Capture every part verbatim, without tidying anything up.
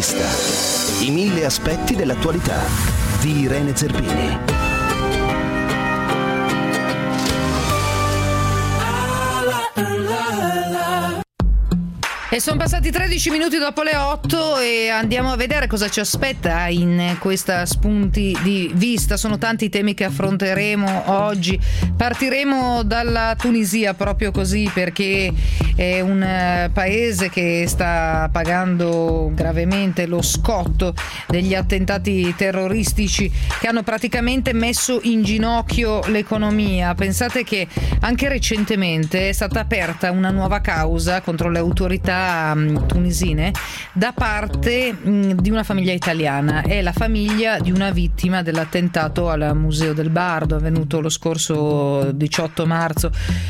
Vista. I mille aspetti dell'attualità di Irene Zerbini. E sono passati tredici minuti dopo le otto e andiamo a vedere cosa ci aspetta in questa spunti di vista. Sono tanti temi che affronteremo oggi. Partiremo dalla Tunisia, proprio così, perché è un paese che sta pagando gravemente lo scotto degli attentati terroristici che hanno praticamente messo in ginocchio l'economia. Pensate che anche recentemente è stata aperta una nuova causa contro le autorità tunisine da parte mh, di una famiglia italiana. È la famiglia di una vittima dell'attentato al Museo del Bardo avvenuto lo scorso diciotto marzo.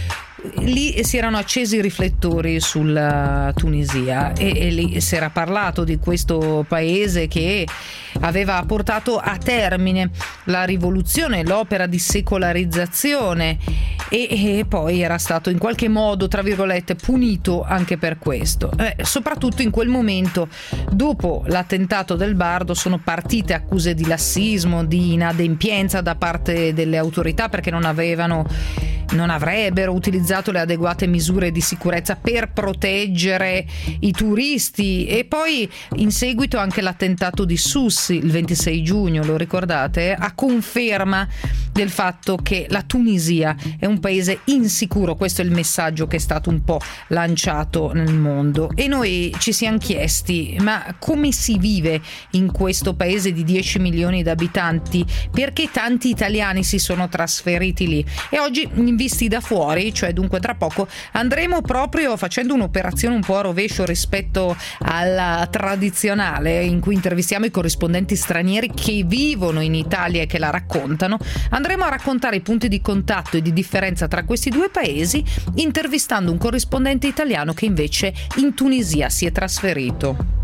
Lì si erano accesi i riflettori sulla Tunisia e, e lì si era parlato di questo paese che aveva portato a termine la rivoluzione, l'opera di secolarizzazione e, e poi era stato in qualche modo, tra virgolette, punito anche per questo. Eh, soprattutto in quel momento, dopo l'attentato del Bardo, sono partite accuse di lassismo, di inadempienza da parte delle autorità perché non avevano non avrebbero utilizzato le adeguate misure di sicurezza per proteggere i turisti. E poi in seguito anche l'attentato di Sousse il ventisei giugno, lo ricordate? A conferma del fatto che la Tunisia è un paese insicuro. Questo è il messaggio che è stato un po' lanciato nel mondo e noi ci siamo chiesti: ma come si vive in questo paese di dieci milioni di abitanti? Perché tanti italiani si sono trasferiti lì? E oggi, in visti da fuori, cioè dunque tra poco, andremo proprio facendo un'operazione un po' a rovescio rispetto alla tradizionale, in cui intervistiamo i corrispondenti stranieri che vivono in Italia e che la raccontano. Andremo a raccontare i punti di contatto e di differenza tra questi due paesi, intervistando un corrispondente italiano che invece in Tunisia si è trasferito.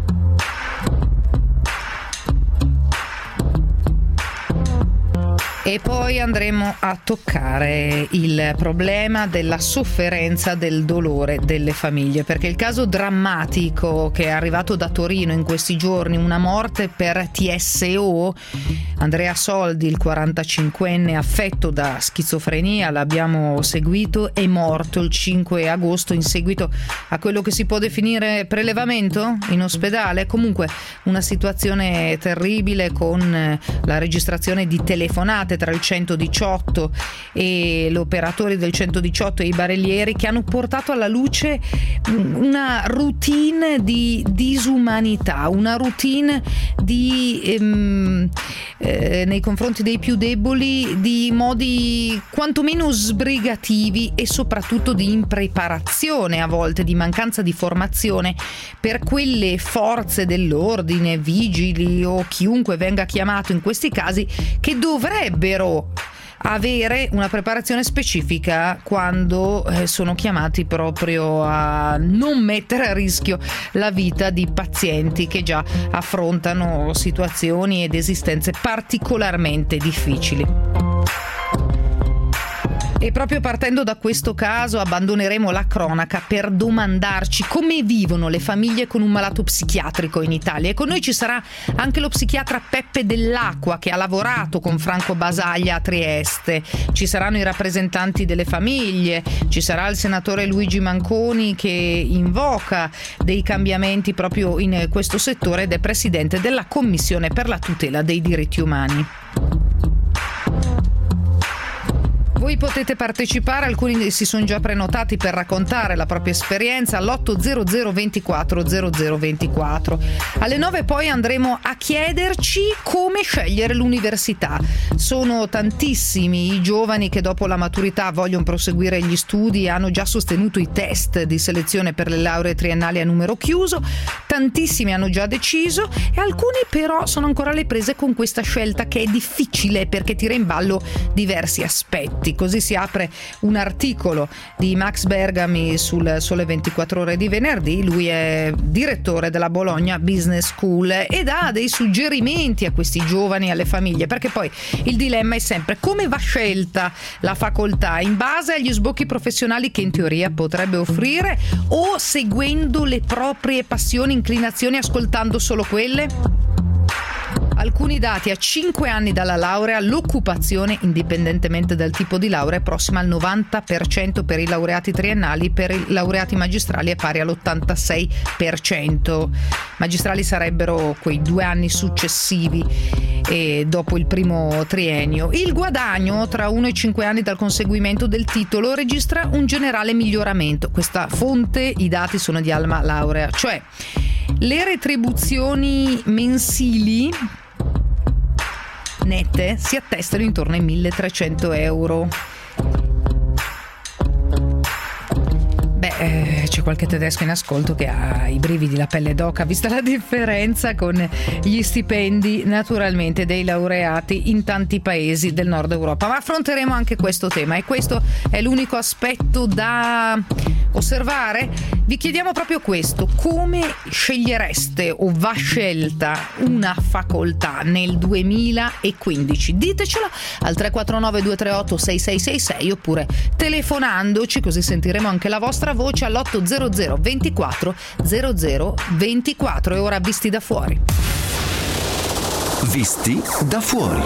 E poi andremo a toccare il problema della sofferenza, del dolore delle famiglie, perché il caso drammatico che è arrivato da Torino in questi giorni, una morte per T S O, Andrea Soldi, il quarantacinquenne affetto da schizofrenia, l'abbiamo seguito, è morto il cinque agosto in seguito a quello che si può definire prelevamento in ospedale. Comunque una situazione terribile, con la registrazione di telefonate tra il centodiciotto e gli operatori del centodiciotto e i barellieri, che hanno portato alla luce una routine di disumanità, una routine di ehm, eh, nei confronti dei più deboli, di modi quantomeno sbrigativi e soprattutto di impreparazione, a volte di mancanza di formazione per quelle forze dell'ordine, vigili o chiunque venga chiamato in questi casi, che dovrebbero avere una preparazione specifica quando eh, sono chiamati proprio a non mettere a rischio la vita di pazienti che già affrontano situazioni ed esistenze particolarmente difficili. E proprio partendo da questo caso abbandoneremo la cronaca per domandarci come vivono le famiglie con un malato psichiatrico in Italia. E con noi ci sarà anche lo psichiatra Peppe Dell'Acqua, che ha lavorato con Franco Basaglia a Trieste. Ci saranno i rappresentanti delle famiglie, ci sarà il senatore Luigi Manconi, che invoca dei cambiamenti proprio in questo settore ed è presidente della Commissione per la tutela dei diritti umani. Voi potete partecipare, alcuni si sono già prenotati per raccontare la propria esperienza all'otto zero zero ventiquattro zero zero ventiquattro. Alle nove poi andremo a chiederci come scegliere l'università. Sono tantissimi i giovani che dopo la maturità vogliono proseguire gli studi e hanno già sostenuto i test di selezione per le lauree triennali a numero chiuso. Tantissimi hanno già deciso e alcuni però sono ancora alle prese con questa scelta, che è difficile perché tira in ballo diversi aspetti, così si apre un articolo di Max Bergami sul Sole ventiquattro Ore di venerdì. Lui è direttore della Bologna Business School e dà dei suggerimenti a questi giovani e alle famiglie, perché poi il dilemma è sempre come va scelta la facoltà, in base agli sbocchi professionali che in teoria potrebbe offrire o seguendo le proprie passioni, inclinazioni, ascoltando solo quelle? Alcuni dati: a cinque anni dalla laurea l'occupazione, indipendentemente dal tipo di laurea, è prossima al novanta per cento per i laureati triennali, per i laureati magistrali è pari all'ottantasei per cento. Magistrali sarebbero quei due anni successivi e dopo il primo triennio. Il guadagno tra uno e cinque anni dal conseguimento del titolo registra un generale miglioramento. Questa fonte, i dati sono di Alma Laurea, cioè le retribuzioni mensili nette si attestano intorno ai milletrecento euro. Beh, eh, c'è qualche tedesco in ascolto che ha i brividi, la pelle d'oca, vista la differenza con gli stipendi naturalmente dei laureati in tanti paesi del nord Europa. Ma affronteremo anche questo tema, e questo è l'unico aspetto da osservare. Vi chiediamo proprio questo: come scegliereste o va scelta una facoltà nel duemilaquindici? Ditecelo al tre quattro nove due tre otto sei sei sei sei oppure telefonandoci, così sentiremo anche la vostra voce all'otto zero zero ventiquattro zero zero ventiquattro. E ora Visti da fuori. Visti da fuori.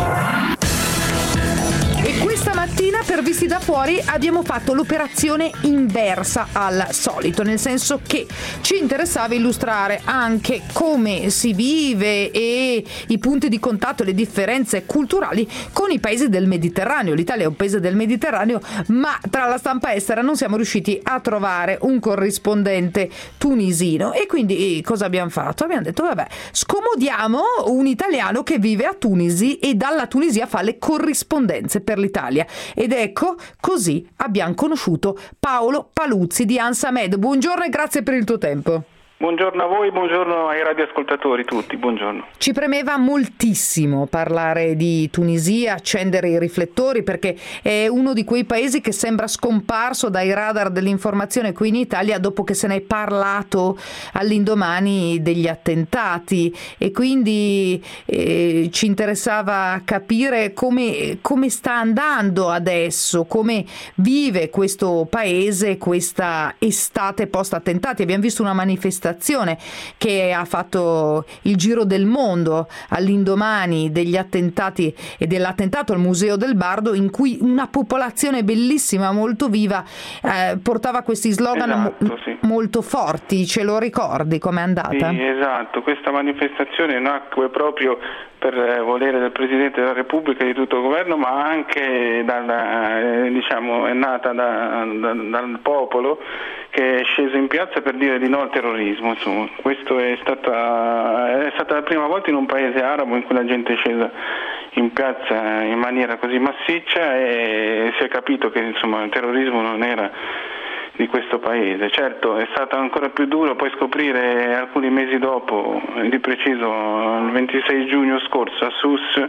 E questa mattina per Visti da fuori abbiamo fatto l'operazione inversa al solito, nel senso che ci interessava illustrare anche come si vive e i punti di contatto, le differenze culturali con i paesi del Mediterraneo. L'Italia è un paese del Mediterraneo, ma tra la stampa estera non siamo riusciti a trovare un corrispondente tunisino, e quindi cosa abbiamo fatto? Abbiamo detto vabbè, scomodiamo un italiano che vive a Tunisi e dalla Tunisia fa le corrispondenze per l'Italia, ed ecco, così abbiamo conosciuto Paolo Paluzzi di Ansamed. Buongiorno e grazie per il tuo tempo. Buongiorno a voi, buongiorno ai radioascoltatori tutti, buongiorno. Ci premeva moltissimo parlare di Tunisia, accendere i riflettori, perché è uno di quei paesi che sembra scomparso dai radar dell'informazione qui in Italia dopo che se ne è parlato all'indomani degli attentati, e quindi eh, ci interessava capire come, come sta andando adesso, come vive questo paese questa estate post-attentati. Abbiamo visto una manifestazione che ha fatto il giro del mondo all'indomani degli attentati e dell'attentato al Museo del Bardo, in cui una popolazione bellissima, molto viva, eh, portava questi slogan esatto, mo- sì. molto forti. Ce lo ricordi com'è andata? Sì, esatto, questa manifestazione nacque proprio per volere del Presidente della Repubblica e di tutto il governo, ma anche dalla, eh, diciamo, è nata da, da, dal popolo che è sceso in piazza per dire di no al terrorismo. Insomma, questo è stata, è stata la prima volta in un paese arabo in cui la gente è scesa in piazza in maniera così massiccia, e si è capito che insomma il terrorismo non era di questo paese. Certo, è stato ancora più duro poi scoprire alcuni mesi dopo, di preciso il ventisei giugno scorso a Sousse,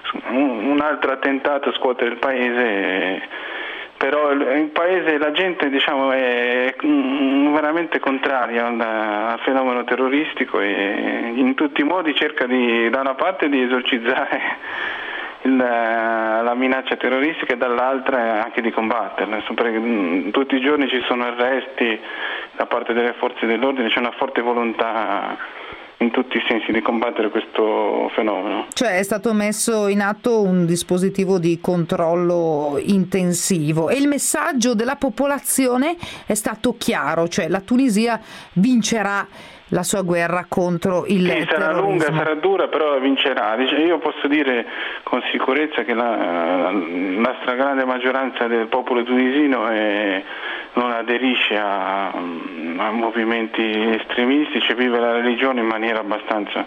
un altro attentato scuote il paese. Però il paese, la gente diciamo è veramente contraria al, al fenomeno terroristico, e in tutti i modi cerca di, da una parte, di esorcizzare il, la minaccia terroristica, e dall'altra anche di combatterla. Perché tutti i giorni ci sono arresti da parte delle forze dell'ordine, c'è una forte volontà in tutti i sensi di combattere questo fenomeno. Cioè è stato messo in atto un dispositivo di controllo intensivo, e il messaggio della popolazione è stato chiaro, cioè la Tunisia vincerà la sua guerra contro il sì, sarà terrorismo. lunga, sarà dura, però vincerà. Io posso dire con sicurezza che la, la stragrande maggioranza del popolo tunisino è, non aderisce a, a movimenti estremistici, vive la religione in maniera abbastanza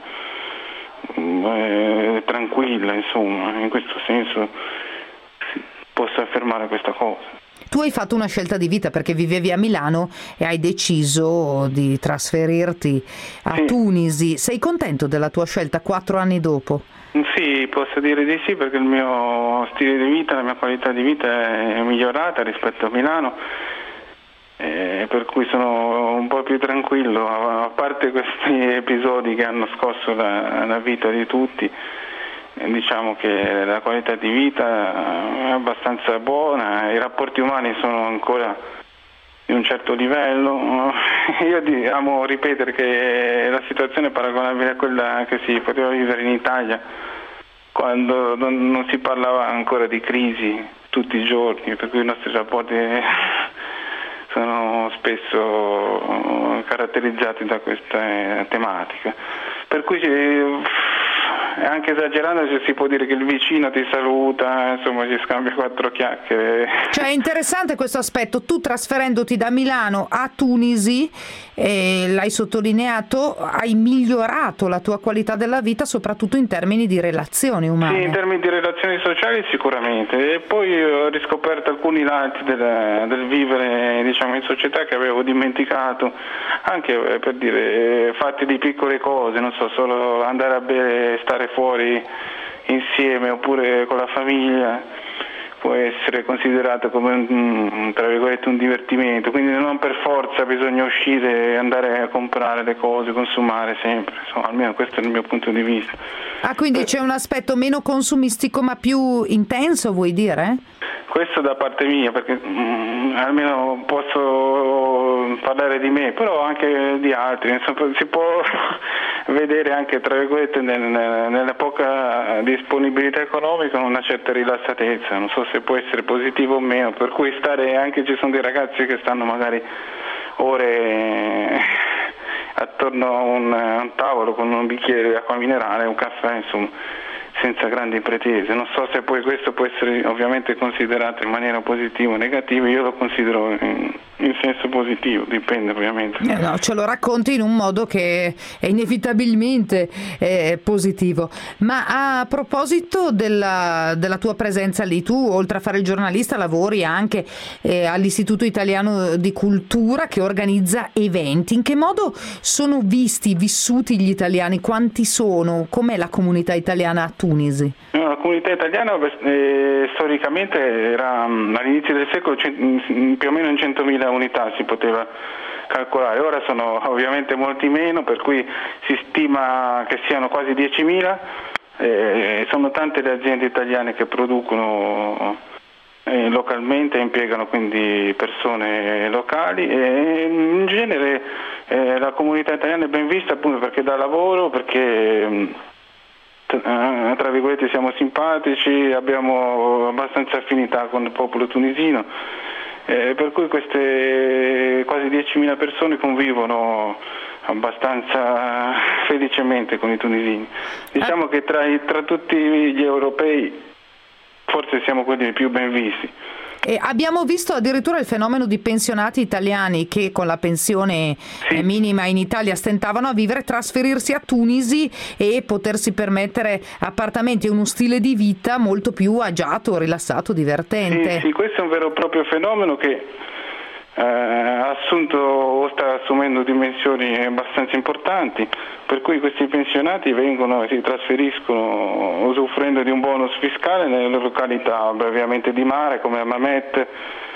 eh, tranquilla, insomma, in questo senso posso affermare questa cosa. tu hai fatto una scelta di vita perché vivevi a Milano e hai deciso di trasferirti a sì. Tunisi. Sei contento della tua scelta quattro anni dopo? Sì, posso dire di sì, perché il mio stile di vita, la mia qualità di vita è migliorata rispetto a Milano, eh, per cui sono un po' più tranquillo, a parte questi episodi che hanno scosso la, la vita di tutti. Diciamo che la qualità di vita è abbastanza buona, i rapporti umani sono ancora di un certo livello. Io amo ripetere che la situazione è paragonabile a quella che si poteva vivere in Italia quando non, non si parlava ancora di crisi tutti i giorni, per cui i nostri rapporti sono spesso caratterizzati da questa tematica. Per cui anche esagerando si può dire che il vicino ti saluta, insomma si scambia quattro chiacchiere. Cioè è interessante questo aspetto, tu trasferendoti da Milano a Tunisi, eh, l'hai sottolineato, hai migliorato la tua qualità della vita soprattutto in termini di relazioni umane. Sì, in termini di relazioni sociali sicuramente, e poi ho riscoperto alcuni lati del, del vivere, diciamo, in società che avevo dimenticato, anche per dire fatti di piccole cose, non so, solo andare a bere, stare fuori insieme oppure con la famiglia può essere considerato come un, tra virgolette, un divertimento, quindi non per forza bisogna uscire e andare a comprare le cose, consumare sempre, insomma, almeno questo è il mio punto di vista. Ah, quindi c'è un aspetto meno consumistico ma più intenso, vuoi dire? Questo da parte mia, perché mm, almeno posso parlare di me, però anche di altri, insomma, si può vedere anche, tra virgolette, nel, nella poca disponibilità economica una certa rilassatezza, non so se può essere positivo o meno, per cui stare, anche ci sono dei ragazzi che stanno magari ore attorno a un, a un tavolo con un bicchiere di acqua minerale, un caffè, insomma, senza grandi pretese. Non so se poi questo può essere ovviamente considerato in maniera positiva o negativa, io lo considero in, in senso positivo, dipende ovviamente. Eh no, ce lo racconti in un modo che è inevitabilmente eh, positivo. Ma a proposito della, della tua presenza lì, tu oltre a fare il giornalista lavori anche eh, all'Istituto Italiano di Cultura che organizza eventi. In che modo sono visti, vissuti gli italiani? Quanti sono? Com'è la comunità italiana a Tunisi? No, la comunità italiana eh, storicamente era all'inizio del secolo c- più o meno in centomila unità si poteva calcolare, ora sono ovviamente molti meno, per cui si stima che siano quasi diecimila, eh, sono tante le aziende italiane che producono eh, localmente, impiegano quindi persone locali e in genere eh, la comunità italiana è ben vista appunto perché dà lavoro, perché tra virgolette siamo simpatici, abbiamo abbastanza affinità con il popolo tunisino, eh, per cui queste quasi diecimila persone convivono abbastanza felicemente con i tunisini. Diciamo che tra, i, tra tutti gli europei forse siamo quelli più ben visti. E abbiamo visto addirittura il fenomeno di pensionati italiani che con la pensione sì. minima in Italia stentavano a vivere, trasferirsi a Tunisi e potersi permettere appartamenti e uno stile di vita molto più agiato, rilassato, divertente. Sì, sì, questo è un vero e proprio fenomeno che eh, ha assunto o sta assumendo dimensioni abbastanza importanti, per cui questi pensionati vengono e si trasferiscono usufruendo di un bonus fiscale nelle località ovviamente di mare come Mamet,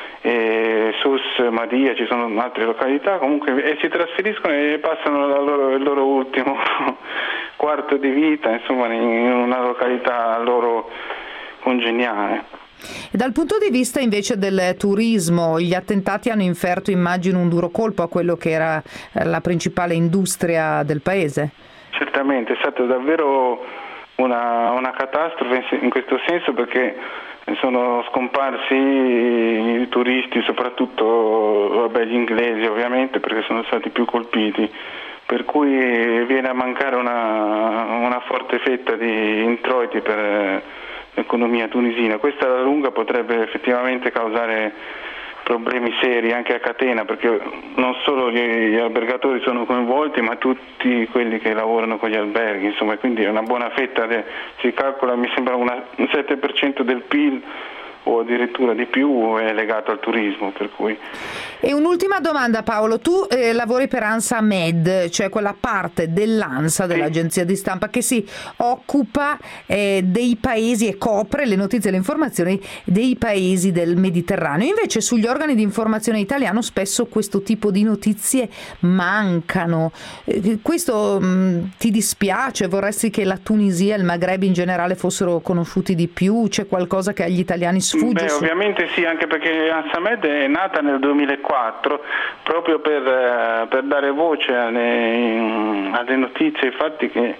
e Sus, Madia, ci sono altre località comunque, e si trasferiscono e passano la loro, il loro ultimo quarto di vita insomma in una località loro congeniale. E dal punto di vista invece del turismo, gli attentati hanno inferto, immagino, un duro colpo a quello che era la principale industria del paese. Certamente, è stata davvero una, una catastrofe in questo senso, perché sono scomparsi i turisti, soprattutto vabbè, gli inglesi ovviamente, perché sono stati più colpiti, per cui viene a mancare una, una forte fetta di introiti per l'economia tunisina. Questa alla lunga potrebbe effettivamente causare problemi seri anche a catena, perché non solo gli, gli albergatori sono coinvolti, ma tutti quelli che lavorano con gli alberghi, insomma, quindi è una buona fetta, de, si calcola mi sembra una, un sette per cento del P I L o addirittura di più è legato al turismo, per cui. E un'ultima domanda, Paolo, tu eh, lavori per ANSA-Med, cioè quella parte dell'ANSA, dell'agenzia di stampa, che si occupa eh, dei paesi e copre le notizie e le informazioni dei paesi del Mediterraneo. Invece sugli organi di informazione italiano spesso questo tipo di notizie mancano. Eh, questo mh, ti dispiace? Vorresti che la Tunisia e il Maghreb in generale fossero conosciuti di più? C'è qualcosa che agli italiani sfugge? Beh, ovviamente sì, anche perché ANSA-Med è nata nel duemilaquattro proprio per, per dare voce alle, alle notizie e ai fatti che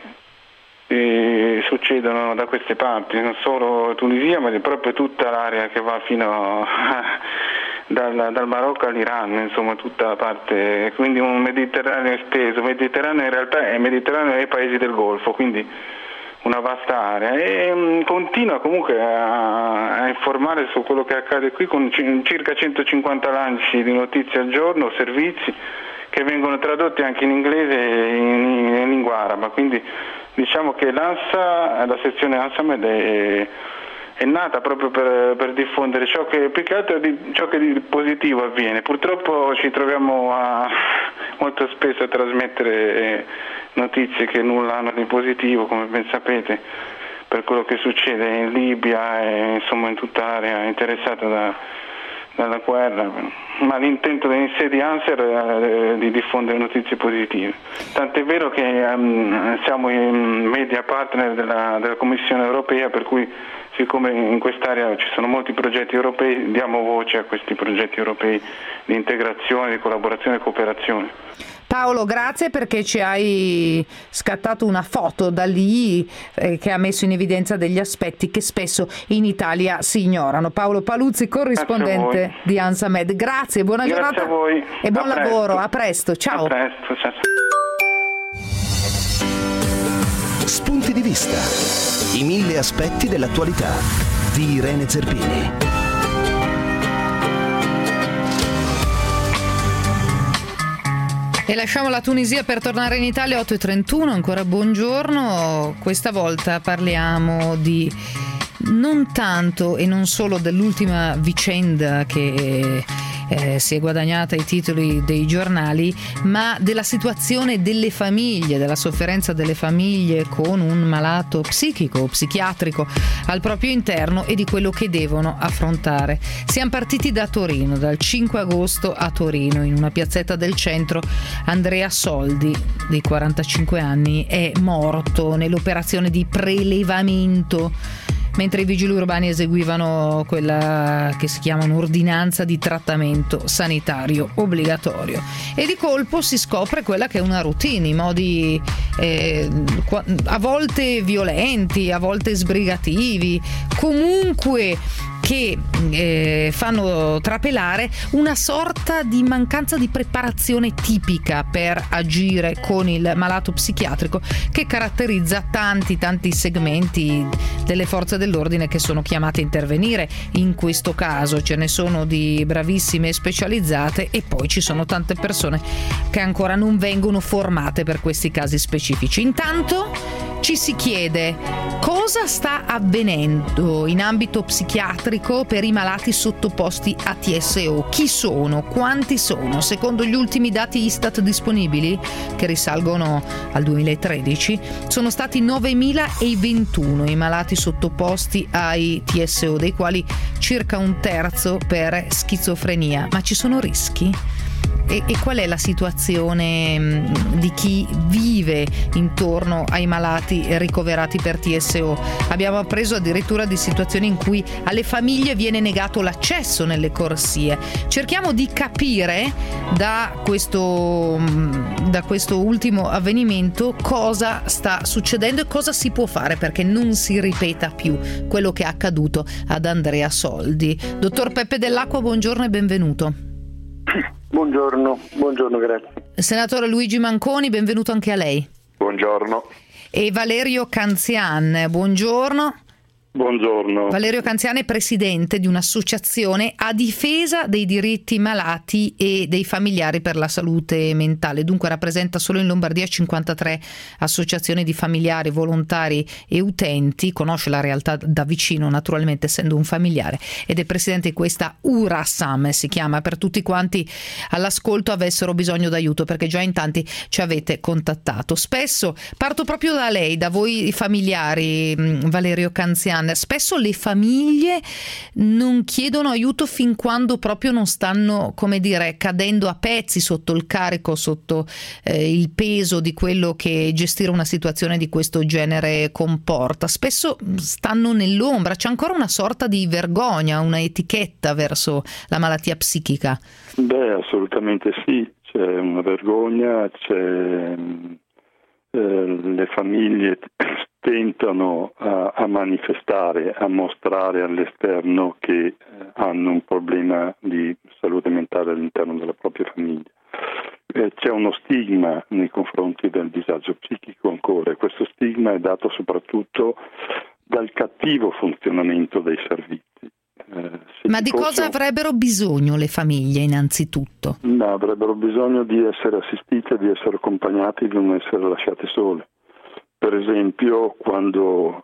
eh, succedono da queste parti, non solo Tunisia ma proprio tutta l'area che va fino a, dal, dal Marocco all'Iran, insomma tutta la parte, quindi un Mediterraneo esteso. Mediterraneo in realtà è Mediterraneo e i paesi del Golfo, quindi una vasta area, e um, continua comunque a, a informare su quello che accade qui con c- circa centocinquanta lanci di notizie al giorno, servizi che vengono tradotti anche in inglese e in, in lingua araba, quindi diciamo che l'ANSA, la sezione ANSA-Med è, è nata proprio per, per diffondere ciò che più che altro di, ciò che di positivo avviene. Purtroppo ci troviamo a, molto spesso a trasmettere eh, notizie che nulla hanno di positivo, come ben sapete, per quello che succede in Libia e insomma in tutta l'area interessata da, dalla guerra, ma l'intento in sé di ANSA è di diffondere notizie positive. Tant'è vero che um, siamo in media partner della, della Commissione europea, per cui siccome in quest'area ci sono molti progetti europei, diamo voce a questi progetti europei di integrazione, di collaborazione e cooperazione. Paolo, grazie perché ci hai scattato una foto da lì eh, che ha messo in evidenza degli aspetti che spesso in Italia si ignorano. Paolo Paluzzi, corrispondente di ANSA-Med. Grazie, buona Grazie giornata a voi. E buon a lavoro. Presto. A presto, ciao. A presto, ciao. Spunti di vista. I mille aspetti dell'attualità di Irene Zerbini. E lasciamo la Tunisia per tornare in Italia. Otto e trentuno, ancora buongiorno. Questa volta parliamo di non tanto e non solo dell'ultima vicenda che eh, si è guadagnata i titoli dei giornali, ma della situazione delle famiglie, della sofferenza delle famiglie con un malato psichico o psichiatrico al proprio interno e di quello che devono affrontare. Siamo partiti da Torino, dal cinque agosto a Torino, in una piazzetta del centro. Andrea Soldi, di quarantacinque anni, è morto nell'operazione di prelevamento mentre i vigili urbani eseguivano quella che si chiama un'ordinanza di trattamento sanitario obbligatorio. E di colpo si scopre quella che è una routine, i modi eh, a volte violenti, a volte sbrigativi, comunque che eh, fanno trapelare una sorta di mancanza di preparazione tipica per agire con il malato psichiatrico che caratterizza tanti tanti segmenti delle forze dell'ordine che sono chiamate a intervenire. In questo caso ce ne sono di bravissime e specializzate, e poi ci sono tante persone che ancora non vengono formate per questi casi specifici. Intanto ci si chiede cosa sta avvenendo in ambito psichiatrico per i malati sottoposti a T S O. Chi sono? Quanti sono? Secondo gli ultimi dati Istat disponibili, che risalgono al duemilatredici, sono stati novemilaventuno i malati sottoposti ai T S O, dei quali circa un terzo per schizofrenia. Ma ci sono rischi? E, e qual è la situazione mh, di chi vive intorno ai malati ricoverati per T S O? Abbiamo appreso addirittura di situazioni in cui alle famiglie viene negato l'accesso nelle corsie. Cerchiamo di capire da questo, mh, da questo ultimo avvenimento cosa sta succedendo e cosa si può fare perché non si ripeta più quello che è accaduto ad Andrea Soldi. Dottor Peppe Dell'Acqua, buongiorno e benvenuto. Buongiorno, buongiorno, grazie. Senatore Luigi Manconi, benvenuto anche a lei. Buongiorno. E Valerio Canzian, buongiorno. Buongiorno. Valerio Canziani è presidente di un'associazione a difesa dei diritti malati e dei familiari per la salute mentale. Dunque rappresenta solo in Lombardia cinquantatré associazioni di familiari, volontari e utenti. Conosce la realtà da vicino, naturalmente, essendo un familiare, ed è presidente di questa URASAM, si chiama, per tutti quanti all'ascolto avessero bisogno d'aiuto, perché già in tanti ci avete contattato. Spesso, parto proprio da lei, da voi familiari, Valerio Canziani. Spesso le famiglie non chiedono aiuto fin quando proprio non stanno, come dire, cadendo a pezzi sotto il carico, sotto eh, il peso di quello che gestire una situazione di questo genere comporta. Spesso stanno nell'ombra, c'è ancora una sorta di vergogna, una etichetta verso la malattia psichica. Beh, assolutamente sì, c'è una vergogna, c'è eh, le famiglie tentano a, a manifestare, a mostrare all'esterno che eh, hanno un problema di salute mentale all'interno della propria famiglia. Eh, c'è uno stigma nei confronti del disagio psichico ancora, e questo stigma è dato soprattutto dal cattivo funzionamento dei servizi. Eh, Ma di fosse... cosa avrebbero bisogno le famiglie innanzitutto? No, avrebbero bisogno di essere assistite, di essere accompagnate, di non essere lasciate sole. Per esempio, quando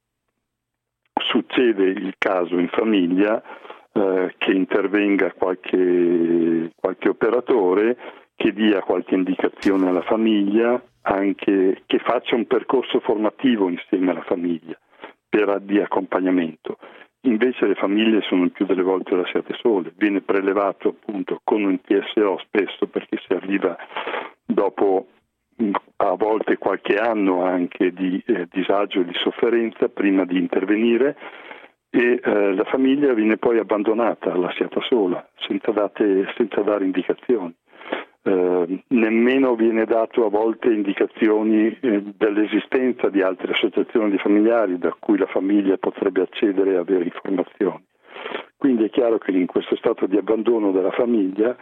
succede il caso in famiglia, eh, che intervenga qualche, qualche operatore, che dia qualche indicazione alla famiglia, anche che faccia un percorso formativo insieme alla famiglia per, di accompagnamento. Invece le famiglie sono il più delle volte lasciate sole, viene prelevato appunto con un T S O spesso, perché si arriva dopo a volte qualche anno anche di eh, disagio e di sofferenza prima di intervenire, e eh, la famiglia viene poi abbandonata, lasciata sola, senza, date, senza dare indicazioni. Eh, nemmeno viene dato a volte indicazioni eh, dell'esistenza di altre associazioni di familiari da cui la famiglia potrebbe accedere e avere informazioni. Quindi è chiaro che in questo stato di abbandono della famiglia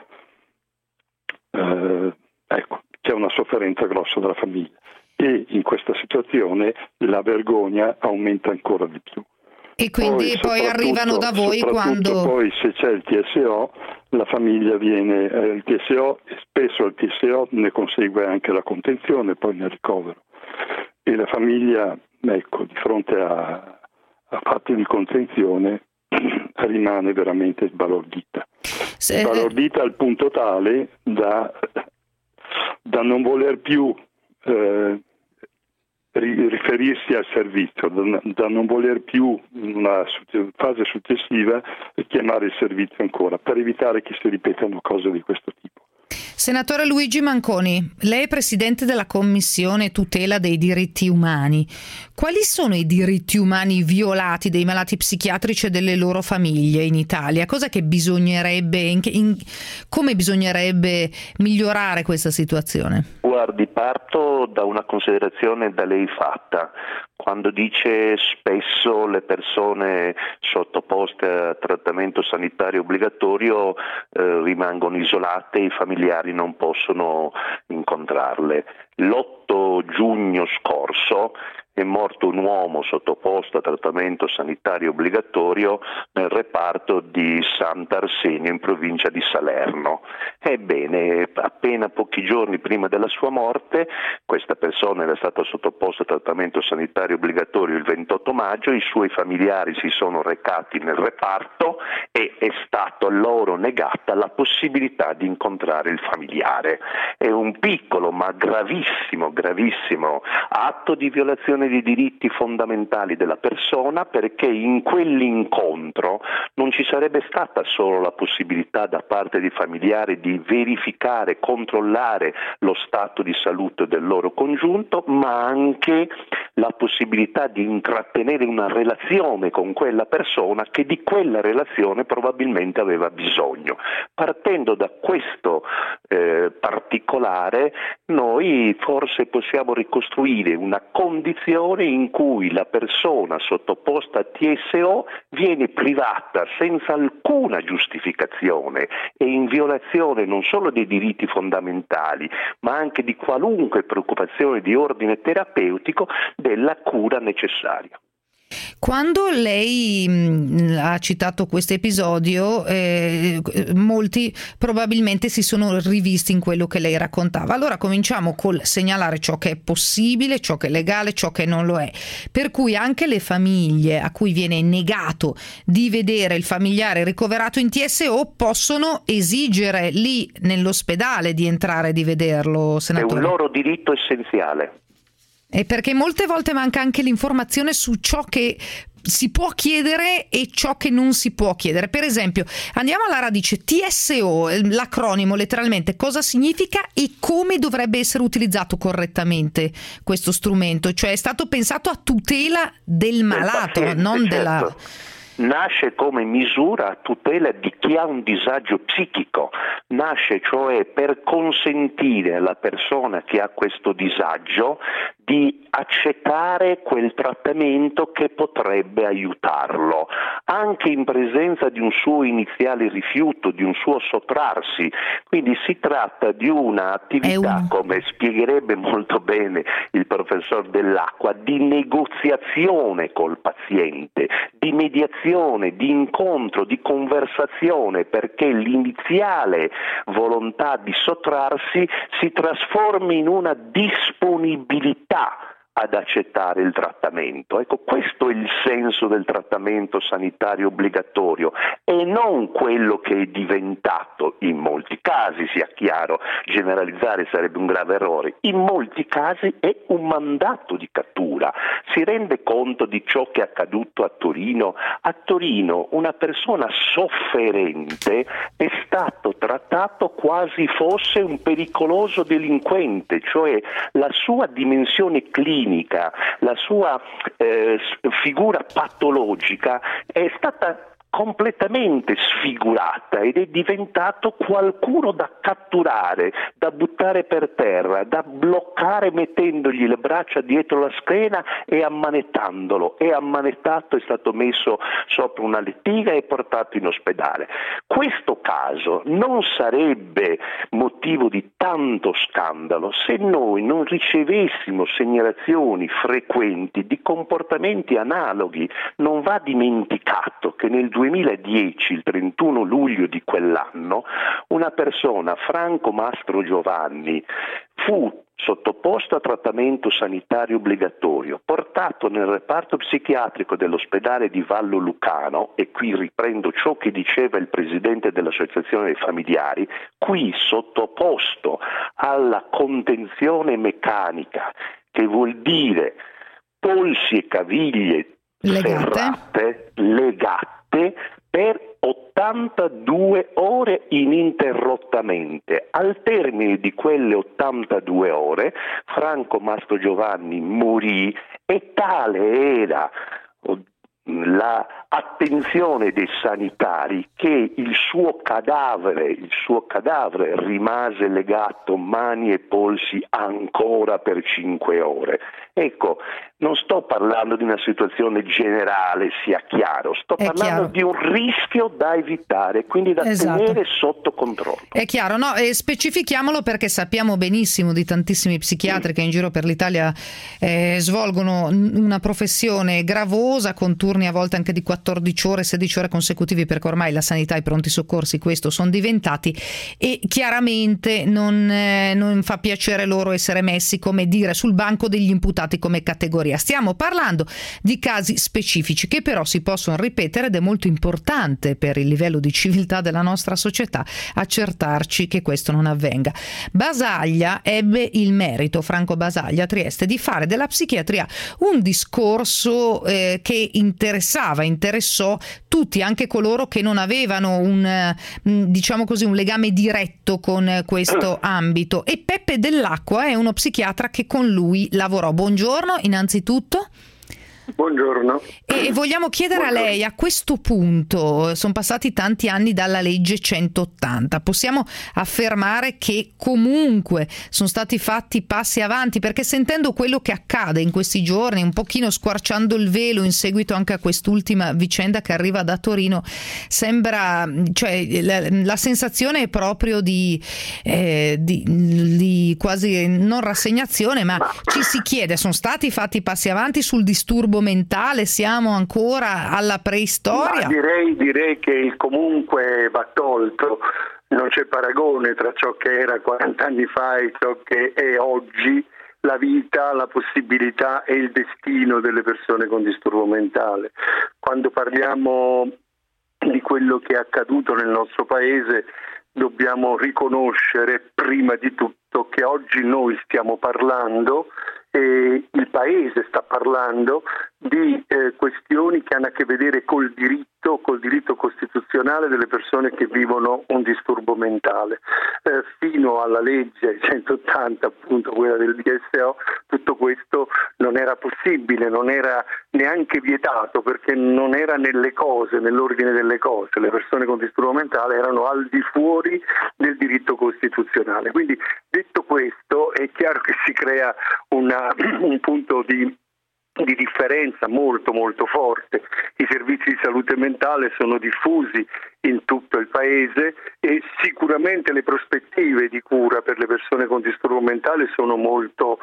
eh, ecco, c'è una sofferenza grossa della famiglia, e in questa situazione la vergogna aumenta ancora di più. E quindi poi, poi arrivano da voi quando... Poi se c'è il T S O, la famiglia viene, eh, il T S O, e spesso il T S O ne consegue anche la contenzione, poi nel ricovero. E la famiglia, ecco, di fronte a, a fatti di contenzione rimane veramente sbalordita. Se... Sbalordita al punto tale da, da non voler più... Eh, riferirsi al servizio, da non voler più in una fase successiva chiamare il servizio ancora, per evitare che si ripetano cose di questo tipo. Senatore Luigi Manconi, lei è presidente della Commissione Tutela dei Diritti Umani. Quali sono i diritti umani violati dei malati psichiatrici e delle loro famiglie in Italia? Cosa che bisognerebbe, in, in, come bisognerebbe migliorare questa situazione? Guardi, parto da una considerazione da lei fatta. Quando dice spesso le persone sottoposte a trattamento sanitario obbligatorio eh, rimangono isolate e i familiari non possono incontrarle. L'otto giugno scorso è morto un uomo sottoposto a trattamento sanitario obbligatorio nel reparto di Sant'Arsenio in provincia di Salerno. Ebbene, appena pochi giorni prima della sua morte, questa persona era stata sottoposta a trattamento sanitario obbligatorio il ventotto maggio, i suoi familiari si sono recati nel reparto e è stato loro negata la possibilità di incontrare il familiare. È un piccolo ma gravissimo, gravissimo atto di violazione di diritti fondamentali della persona, perché in quell'incontro non ci sarebbe stata solo la possibilità da parte dei familiari di verificare, controllare lo stato di salute del loro congiunto, ma anche la possibilità di intrattenere una relazione con quella persona che di quella relazione probabilmente aveva bisogno. Partendo da questo eh, particolare, noi forse possiamo ricostruire una condizione in cui la persona sottoposta a T S O viene privata senza alcuna giustificazione e in violazione non solo dei diritti fondamentali, ma anche di qualunque preoccupazione di ordine terapeutico della cura necessaria. Quando lei mh, ha citato questo episodio, eh, molti probabilmente si sono rivisti in quello che lei raccontava. Allora cominciamo col segnalare ciò che è possibile, ciò che è legale, ciò che non lo è. Per cui anche le famiglie a cui viene negato di vedere il familiare ricoverato in T S O possono esigere lì nell'ospedale di entrare e di vederlo, senatore. È un loro diritto essenziale. E perché molte volte manca anche l'informazione su ciò che si può chiedere e ciò che non si può chiedere. Per esempio, andiamo alla radice. T S O, l'acronimo letteralmente, cosa significa e come dovrebbe essere utilizzato correttamente questo strumento? Cioè è stato pensato a tutela del malato, paziente, non certo. della... Nasce come misura a tutela di chi ha un disagio psichico, nasce cioè per consentire alla persona che ha questo disagio di accettare quel trattamento che potrebbe aiutarlo, anche in presenza di un suo iniziale rifiuto, di un suo sottrarsi. Quindi si tratta di un'attività, un... come spiegherebbe molto bene il professor Dell'Acqua, di negoziazione col paziente, di mediazione, di incontro, di conversazione, perché l'iniziale volontà di sottrarsi si trasformi in una disponibilità ad accettare il trattamento. Ecco, questo è il senso del trattamento sanitario obbligatorio e non quello che è diventato in molti casi, sia chiaro, generalizzare sarebbe un grave errore, in molti casi è un mandato di cattura. Si rende conto di ciò che è accaduto a Torino? A Torino una persona sofferente è stato trattato quasi fosse un pericoloso delinquente, cioè la sua dimensione clinica, la sua eh, figura patologica è stata completamente sfigurata ed è diventato qualcuno da catturare, da buttare per terra, da bloccare mettendogli le braccia dietro la schiena e ammanettandolo. È ammanettato, è stato messo sopra una lettiga e portato in ospedale. Questo caso non sarebbe motivo di tanto scandalo se noi non ricevessimo segnalazioni frequenti di comportamenti analoghi. Non va dimenticato che nel duemiladieci, il trentuno luglio di quell'anno, una persona, Franco Mastro Giovanni, fu sottoposto a trattamento sanitario obbligatorio, portato nel reparto psichiatrico dell'ospedale di Vallo Lucano, e qui riprendo ciò che diceva il presidente dell'associazione dei familiari, qui sottoposto alla contenzione meccanica, che vuol dire polsi e caviglie legate, serrate, legate per ottantadue ore ininterrottamente. Al termine di quelle ottantadue ore Franco Mastro Giovanni morì e tale era la attenzione dei sanitari che il suo cadavere, il suo cadavere rimase legato mani e polsi ancora per cinque ore. Ecco, non sto parlando di una situazione generale, sia chiaro, sto È parlando chiaro. di un rischio da evitare, quindi da Esatto. tenere sotto controllo. È chiaro, no? E specifichiamolo perché sappiamo benissimo di tantissimi psichiatri che in giro per l'Italia eh, svolgono una professione gravosa, con turni a volte anche di quattordici ore, sedici ore consecutivi, perché ormai la sanità e i pronti soccorsi questo sono diventati, e chiaramente non, eh, non fa piacere loro essere messi, come dire, sul banco degli imputati come categoria. Stiamo parlando di casi specifici che però si possono ripetere ed è molto importante per il livello di civiltà della nostra società accertarci che questo non avvenga. Basaglia ebbe il merito, Franco Basaglia a Trieste, di fare della psichiatria un discorso eh, che interessava, interessò tutti, anche coloro che non avevano un, diciamo così, un legame diretto con questo ambito. E Peppe Dell'Acqua è uno psichiatra che con lui lavorò. Buongiorno innanzitutto. Buongiorno. E vogliamo chiedere Buongiorno. a lei, a questo punto, sono passati tanti anni dalla legge centottanta, possiamo affermare che comunque sono stati fatti passi avanti? Perché sentendo quello che accade in questi giorni, un pochino squarciando il velo in seguito anche a quest'ultima vicenda che arriva da Torino, sembra, cioè la, la sensazione è proprio di, eh, di, di quasi non rassegnazione, ma ci si chiede, sono stati fatti passi avanti sul disturbo mentale? Siamo ancora alla preistoria? Ma direi, direi che il comunque va tolto. Non c'è paragone tra ciò che era quaranta anni fa e ciò che è oggi. La vita, la possibilità e il destino delle persone con disturbo mentale. Quando parliamo di quello che è accaduto nel nostro paese, dobbiamo riconoscere prima di tutto che oggi noi stiamo parlando e il Paese sta parlando di eh, questioni che hanno a che vedere col diritto, col diritto costituzionale delle persone che vivono un disturbo mentale. Eh, fino alla legge centottanta, appunto quella del D S O, tutto questo non era possibile, non era neanche vietato, perché non era nelle cose, nell'ordine delle cose. Le persone con disturbo mentale erano al di fuori del diritto costituzionale. Quindi, detto questo, è chiaro che si crea una, un punto di di differenza molto molto forte. I servizi di salute mentale sono diffusi in tutto il paese e sicuramente le prospettive di cura per le persone con disturbo mentale sono molto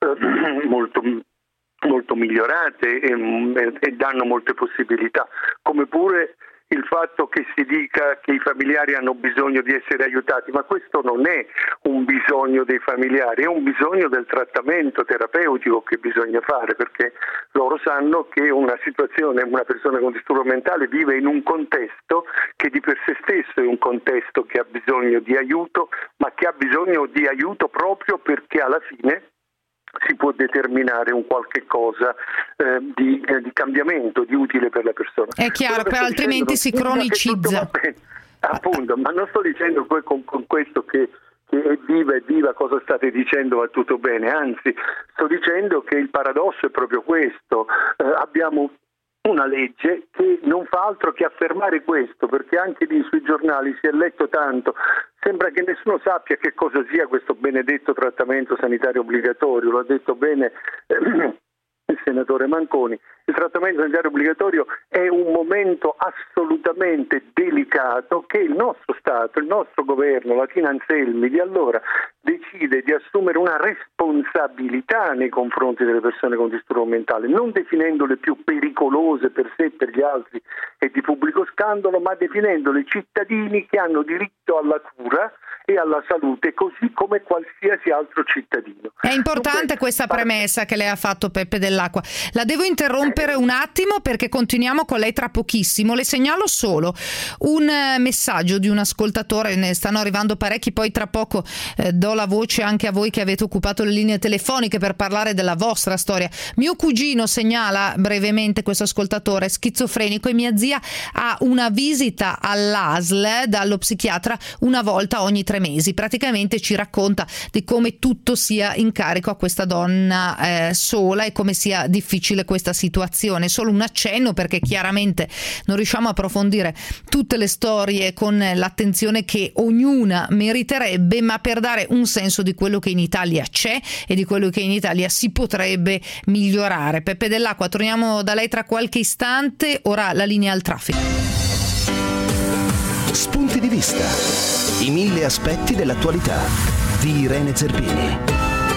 eh, molto molto migliorate e, e danno molte possibilità, come pure il fatto che si dica che i familiari hanno bisogno di essere aiutati, ma questo non è un bisogno dei familiari, è un bisogno del trattamento terapeutico che bisogna fare, perché loro sanno che una situazione, una persona con disturbo mentale vive in un contesto che di per sé stesso è un contesto che ha bisogno di aiuto, ma che ha bisogno di aiuto proprio perché alla fine si può determinare un qualche cosa eh, di, eh, di cambiamento, di utile per la persona. È chiaro, per altrimenti si cronicizza. Appunto, ma non sto dicendo poi con, con questo che, che è viva e viva cosa state dicendo, va tutto bene, anzi sto dicendo che il paradosso è proprio questo. Eh, abbiamo una legge che non fa altro che affermare questo, perché anche lì sui giornali si è letto tanto, sembra che nessuno sappia che cosa sia questo benedetto trattamento sanitario obbligatorio, lo ha detto bene eh, il senatore Manconi. Il trattamento sanitario obbligatorio è un momento assolutamente delicato che il nostro Stato, il nostro governo, la Tina Anselmi di allora decide di assumere una responsabilità nei confronti delle persone con disturbo mentale, non definendole più pericolose per sé e per gli altri e di pubblico scandalo, ma definendole cittadini che hanno diritto alla cura e alla salute, così come qualsiasi altro cittadino. È importante Dunque, questa premessa che lei ha fatto, Peppe Dell'Acqua. La devo interrompere un attimo perché continuiamo con lei tra pochissimo. Le segnalo solo un messaggio di un ascoltatore, ne stanno arrivando parecchi, poi tra poco eh, do la voce anche a voi che avete occupato le linee telefoniche per parlare della vostra storia. Mio cugino, segnala brevemente questo ascoltatore, schizofrenico, e mia zia ha una visita all'A S L dallo psichiatra una volta ogni tre mesi. Praticamente ci racconta di come tutto sia in carico a questa donna eh, sola e come sia difficile questa situazione. Solo un accenno, perché chiaramente non riusciamo a approfondire tutte le storie con l'attenzione che ognuna meriterebbe, ma per dare un senso di quello che in Italia c'è e di quello che in Italia si potrebbe migliorare. Peppe Dell'Acqua, torniamo da lei tra qualche istante, ora la linea al traffico. Spunti di vista, i mille aspetti dell'attualità di Irene Zerbini.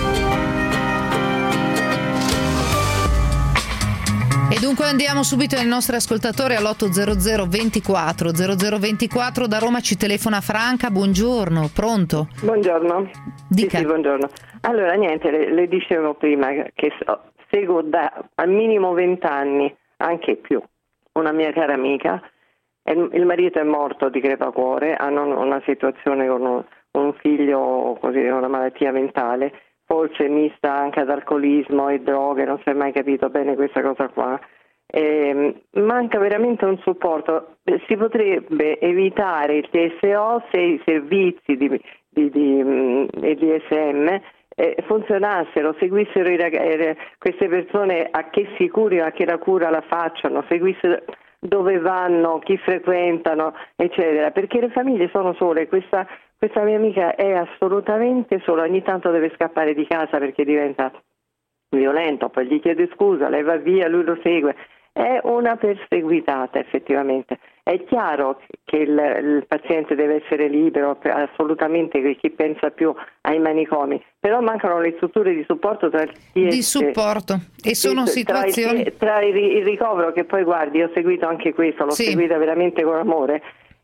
E dunque andiamo subito ai nostri ascoltatori all'otto zero zero ventiquattro zero zero ventiquattro. Da Roma ci telefona Franca. Buongiorno, pronto? Buongiorno. Dica. Sì, sì, buongiorno. Allora, niente, le, le dicevo prima che so, seguo da al minimo vent'anni, anche più, una mia cara amica. Il, il marito è morto di crepacuore, hanno una situazione con un, un figlio così, una malattia mentale, forse mista anche ad alcolismo e droghe, non si è mai capito bene questa cosa qua. Eh, manca veramente un supporto. Si potrebbe evitare il T S O se i servizi di, di, di, di D S M eh, funzionassero, seguissero i rag- queste persone a che si curino, a che la cura la facciano, seguissero dove vanno, chi frequentano, eccetera, perché le famiglie sono sole. Questa, questa mia amica è assolutamente sola, ogni tanto deve scappare di casa perché diventa violento, poi gli chiede scusa, lei va via, lui lo segue. È una perseguitata effettivamente È chiaro che il, il paziente deve essere libero, assolutamente, che chi pensa più ai manicomi, però mancano le strutture di supporto tra il T S, di supporto e sono tra situazioni il, tra il, il ricovero, che poi guardi, ho seguito anche questo, l'ho sì. seguita veramente con amore.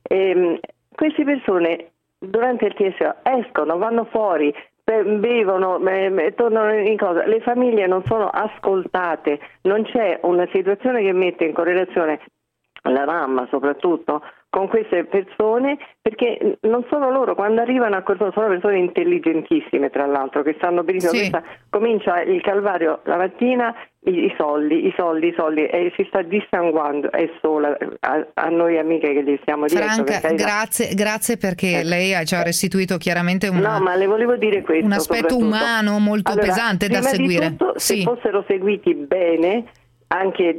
E, queste persone durante il T S O escono, vanno fuori, bevono, tornano in cosa, le famiglie non sono ascoltate, non c'è una situazione che mette in correlazione la mamma soprattutto con queste persone, perché non sono loro, quando arrivano a questo, sono persone intelligentissime tra l'altro, che stanno benissimo, sì. Questa, comincia il calvario la mattina, i, i soldi, i soldi, i soldi, e si sta dissanguando, è sola, a, a noi amiche che gli stiamo Franca, dietro. Franca, grazie, grazie perché eh. lei ci ha restituito chiaramente una, no, ma le volevo dire questo, un aspetto umano molto allora, pesante da seguire. Di tutto, sì. Se fossero seguiti bene, anche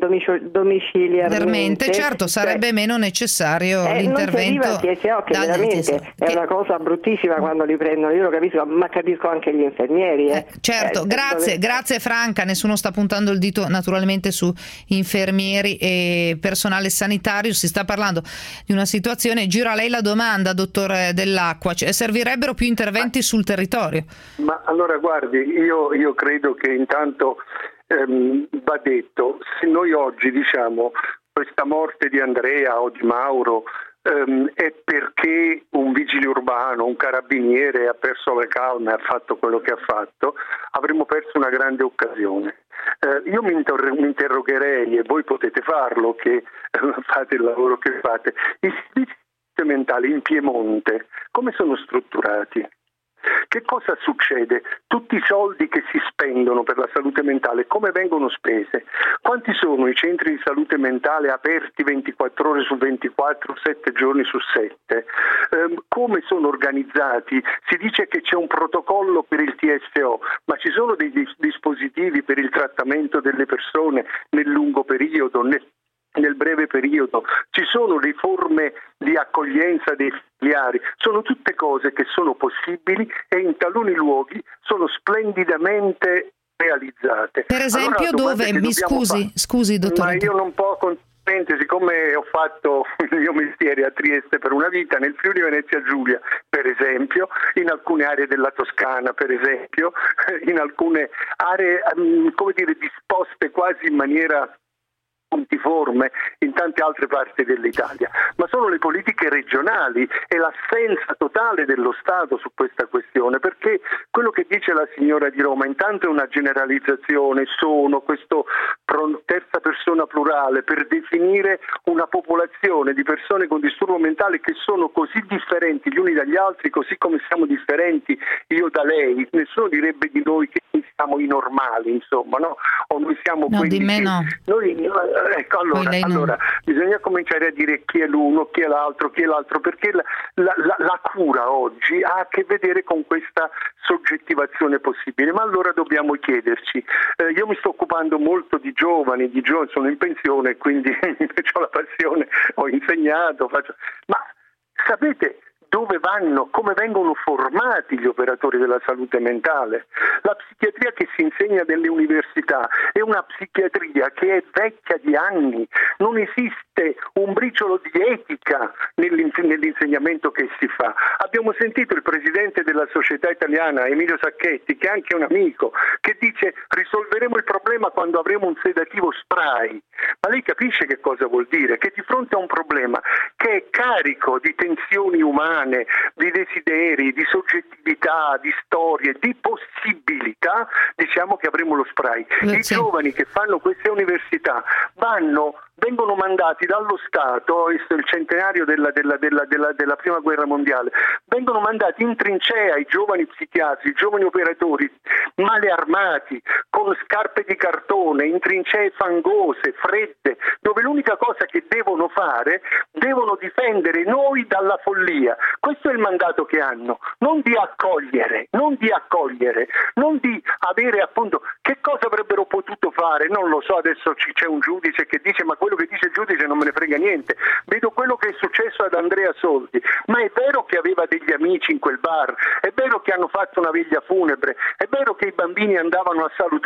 domiciliarmente, certo, sarebbe cioè, meno necessario eh, l'intervento. Non si arriva al T S O, che veramente è che... una cosa bruttissima quando li prendono, io lo capisco, ma capisco anche gli infermieri. Eh. Eh, certo, eh, grazie, dove... grazie Franca, nessuno sta puntando il dito naturalmente su infermieri e personale sanitario, si sta parlando di una situazione, giro a lei la domanda, dottor Dell'Acqua, cioè, servirebbero più interventi ma... sul territorio? Ma allora guardi, io, io credo che intanto ehm, va detto, se noi oggi diciamo questa morte di Andrea o di Mauro ehm, è perché un vigile urbano, un carabiniere ha perso le calme e ha fatto quello che ha fatto, avremmo perso una grande occasione. Eh, io mi, inter- mi interrogherei, e voi potete farlo, che eh, fate il lavoro che fate, i servizi mentali in Piemonte come sono strutturati? Che cosa succede? Tutti i soldi che si spendono per la salute mentale, come vengono spese? Quanti sono i centri di salute mentale aperti ventiquattro ore su ventiquattro, sette giorni su sette? Um, come sono organizzati? Si dice che c'è un protocollo per il T S O, ma ci sono dei dis- dispositivi per il trattamento delle persone nel lungo periodo, nel nel breve periodo, ci sono le forme di accoglienza dei familiari, sono tutte cose che sono possibili e in taluni luoghi sono splendidamente realizzate. Per esempio allora, dove, mi scusi, fare, scusi dottore. Ma io non posso, siccome ho fatto il mio mestiere a Trieste per una vita, nel Friuli Venezia Giulia per esempio, in alcune aree della Toscana per esempio, in alcune aree come dire disposte quasi in maniera puntiforme in tante altre parti dell'Italia, ma sono le politiche regionali e l'assenza totale dello Stato su questa questione, perché quello che dice la signora di Roma intanto è una generalizzazione, sono questo terza persona plurale per definire una popolazione di persone con disturbo mentale che sono così differenti gli uni dagli altri, così come siamo differenti io da lei. Nessuno direbbe di noi che noi siamo i normali, insomma, no? O noi siamo no, quelli di me che... no. Noi, ecco, allora, allora bisogna cominciare a dire chi è l'uno, chi è l'altro, chi è l'altro, perché la, la, la, la cura oggi ha a che vedere con questa soggettivazione possibile, ma allora dobbiamo chiederci, eh, io mi sto occupando molto di giovani, di giovani, sono in pensione, quindi ho la passione, ho insegnato, faccio... ma sapete dove vanno, come vengono formati gli operatori della salute mentale? La psichiatria che si insegna nelle università è una psichiatria che è vecchia di anni, non esiste un briciolo di etica nell'insegnamento che si fa. Abbiamo sentito il presidente della società italiana, Emilio Sacchetti, che è anche un amico, che dice risolveremo il problema quando avremo un sedativo spray. Ma lei capisce che cosa vuol dire? Che di fronte a un problema che è carico di tensioni umane, di desideri, di soggettività, di storie, di possibilità, diciamo che avremo lo spray. I sì. giovani che fanno queste università vanno, vengono mandati dallo Stato, il centenario della, della, della, della, della prima guerra mondiale, vengono mandati in trincea i giovani psichiatri, i giovani operatori male armati, con scarpe di cartone, in trincee fangose, fredde, dove l'unica cosa che devono fare, devono difendere noi dalla follia. Questo è il mandato che hanno, non di accogliere, non di accogliere, non di avere appunto, che cosa avrebbero potuto fare, non lo so, adesso c'è un giudice che dice ma quello che dice il giudice non me ne frega niente, vedo quello che è successo ad Andrea Soldi, ma è vero che aveva degli amici in quel bar, è vero che hanno fatto una veglia funebre, è vero che i bambini andavano a salutare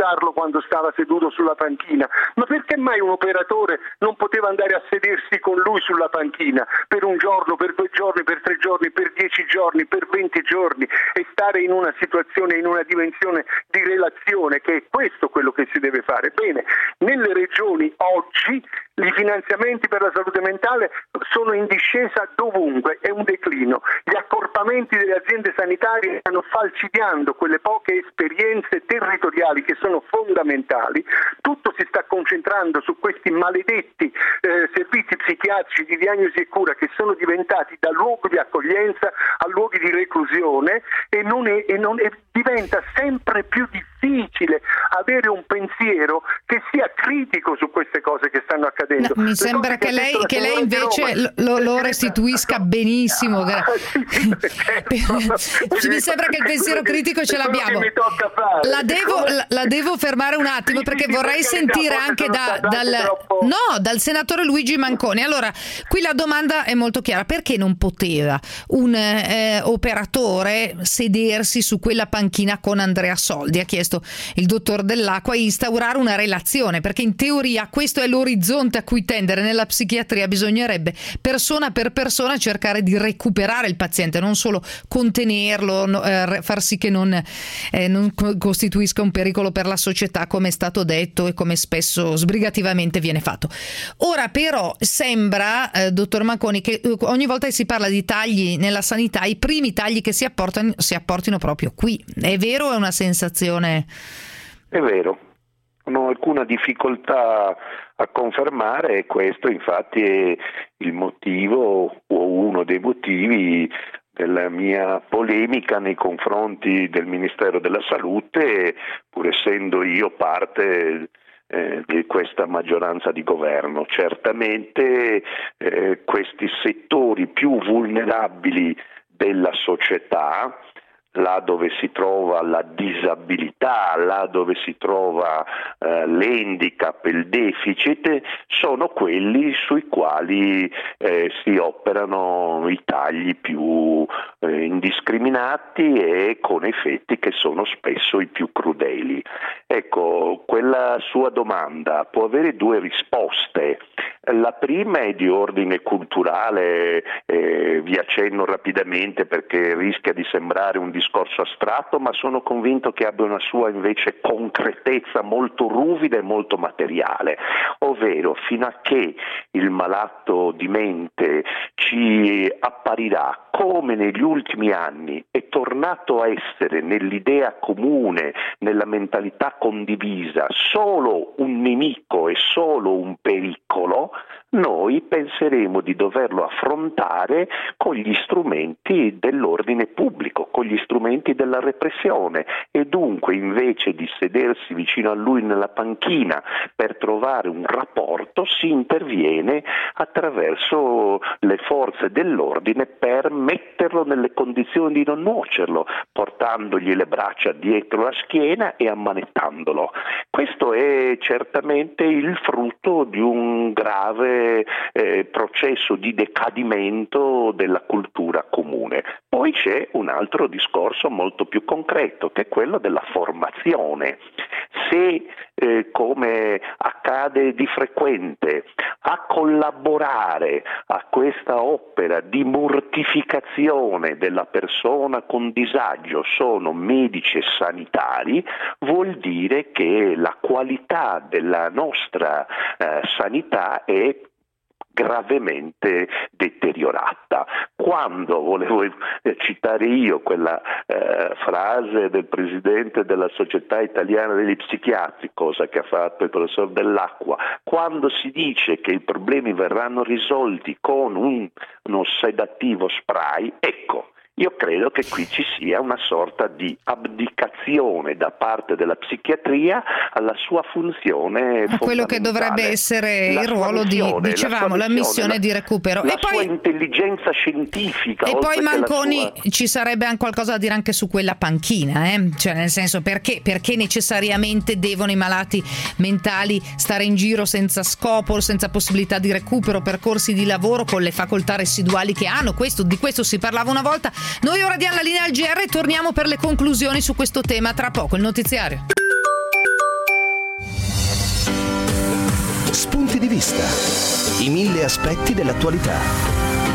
salutarlo quando stava seduto sulla panchina, ma perché mai un operatore non poteva andare a sedersi con lui sulla panchina per un giorno, per due giorni, per tre giorni, per dieci giorni, per venti giorni e stare in una situazione, in una dimensione di relazione, che è questo quello che si deve fare. Bene, nelle regioni oggi i finanziamenti per la salute mentale sono in discesa dovunque, è un declino. Gli accorpamenti delle aziende sanitarie stanno falcidiando quelle poche esperienze territoriali che sono fondamentali. Tutto si sta concentrando su questi maledetti eh, servizi psichiatrici di diagnosi e cura che sono diventati da luoghi di accoglienza a luoghi di reclusione e, non è, e, non è, diventa sempre più difficile avere un pensiero che sia critico su queste cose che stanno accadendo. No, mi sembra che, che lei, che lei invece lo, lo restituisca benissimo. Ah, sì, sì, certo. Mi sembra che il pensiero critico ce l'abbiamo. La devo, la, la devo fermare un attimo, perché vorrei sentire anche da, dal, no, dal senatore Luigi Manconi. Allora, qui la domanda è molto chiara: perché non poteva un eh, operatore sedersi su quella panchina con Andrea Soldi? Ha chiesto il dottor Dell'Acqua, instaurare una relazione, perché in teoria questo è l'orizzonte a cui tendere. Nella psichiatria bisognerebbe persona per persona cercare di recuperare il paziente, non solo contenerlo, no, eh, far sì che non, eh, non costituisca un pericolo per la società, come è stato detto e come spesso sbrigativamente viene fatto. Ora però sembra, eh, dottor Manconi, che ogni volta che si parla di tagli nella sanità, i primi tagli che si apportano si apportino proprio qui. È vero o è una sensazione? È vero, non ho alcuna difficoltà a confermare, e questo infatti è il motivo, o uno dei motivi, della mia polemica nei confronti del Ministero della Salute, pur essendo io parte eh, di questa maggioranza di governo. Certamente eh, questi settori più vulnerabili della società, là dove si trova la disabilità, là dove si trova eh, l'handicap, il deficit, sono quelli sui quali eh, si operano i tagli più eh, indiscriminati e con effetti che sono spesso i più crudeli. Ecco, quella sua domanda può avere due risposte. La prima è di ordine culturale, eh, vi accenno rapidamente perché rischia di sembrare un discorso astratto, ma sono convinto che abbia una sua invece concretezza molto ruvida e molto materiale, ovvero fino a che il malato di mente ci apparirà, come negli ultimi anni è tornato a essere nell'idea comune, nella mentalità condivisa, solo un nemico e solo un pericolo, noi penseremo di doverlo affrontare con gli strumenti dell'ordine pubblico, con gli strumenti della repressione, e dunque invece di sedersi vicino a lui nella panchina per trovare un rapporto, si interviene attraverso le forze dell'ordine per metterlo nelle condizioni di non nuocerlo, portandogli le braccia dietro la schiena e ammanettandolo. Questo è certamente il frutto di un grave eh, processo di decadimento della cultura comune. Poi c'è un altro discorso molto più concreto, che è quello della formazione. Se, eh, come accade di frequente, a collaborare a questa opera di mortificazione della persona con disagio sono medici e sanitari, vuol dire che la qualità della nostra eh, sanità è gravemente deteriorata. Quando volevo citare io quella eh, frase del presidente della Società Italiana degli Psichiatri, cosa che ha fatto il professor Dell'Acqua, quando si dice che i problemi verranno risolti con un, uno sedativo spray, ecco, io credo che qui ci sia una sorta di abdicazione da parte della psichiatria alla sua funzione fondamentale. Quello che dovrebbe essere la il ruolo missione, di, dicevamo, la, la missione la, di recupero. La e sua poi, intelligenza scientifica. E poi Manconi, sua... ci sarebbe anche qualcosa da dire anche su quella panchina, eh? Cioè nel senso, perché, perché necessariamente devono i malati mentali stare in giro senza scopo, senza possibilità di recupero, percorsi di lavoro con le facoltà residuali che hanno? Questo, di questo si parlava una volta. Noi ora diamo la linea al G R e torniamo per le conclusioni su questo tema tra poco. Il notiziario. vista. I mille aspetti dell'attualità.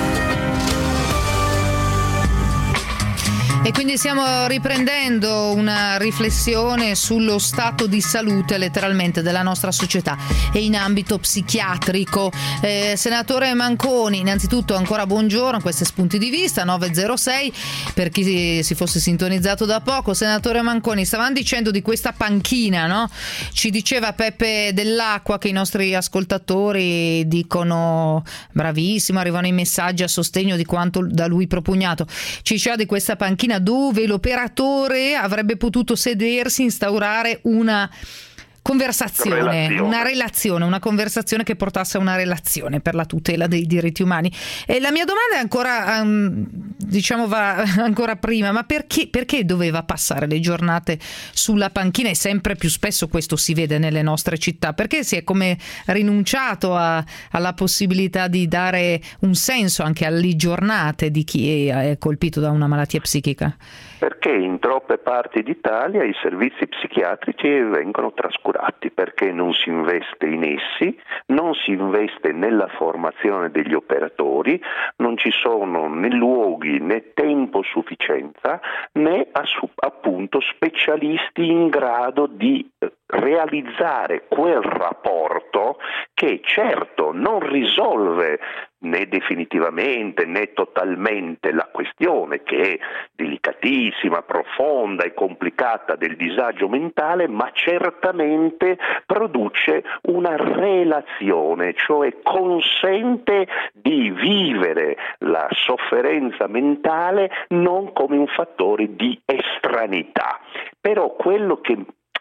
E quindi stiamo riprendendo una riflessione sullo stato di salute letteralmente della nostra società e in ambito psichiatrico. Eh, senatore Manconi, innanzitutto ancora buongiorno, questi spunti di vista, nove zero sei per chi si fosse sintonizzato da poco. Senatore Manconi, stavamo dicendo di questa panchina, no? Ci diceva Peppe Dell'Acqua che i nostri ascoltatori dicono bravissimo, arrivano i messaggi a sostegno di quanto da lui propugnato. Ci diceva di questa panchina dove l'operatore avrebbe potuto sedersi, instaurare una conversazione, relazione. una relazione, una conversazione che portasse a una relazione per la tutela dei diritti umani. E la mia domanda è ancora, um, diciamo, va ancora prima, ma perché, perché doveva passare le giornate sulla panchina? E sempre più spesso questo si vede nelle nostre città. Perché si è come rinunciato a, alla possibilità di dare un senso anche alle giornate di chi è colpito da una malattia psichica? Perché in troppe parti d'Italia i servizi psichiatrici vengono trascurati, perché non si investe in essi, non si investe nella formazione degli operatori, non ci sono né luoghi né tempo sufficienza né appunto specialisti in grado di realizzare quel rapporto che certo non risolve né definitivamente né totalmente la questione, che è delicatissima, profonda e complicata, del disagio mentale, ma certamente produce una relazione, cioè consente di vivere la sofferenza mentale non come un fattore di estranità. Però quello che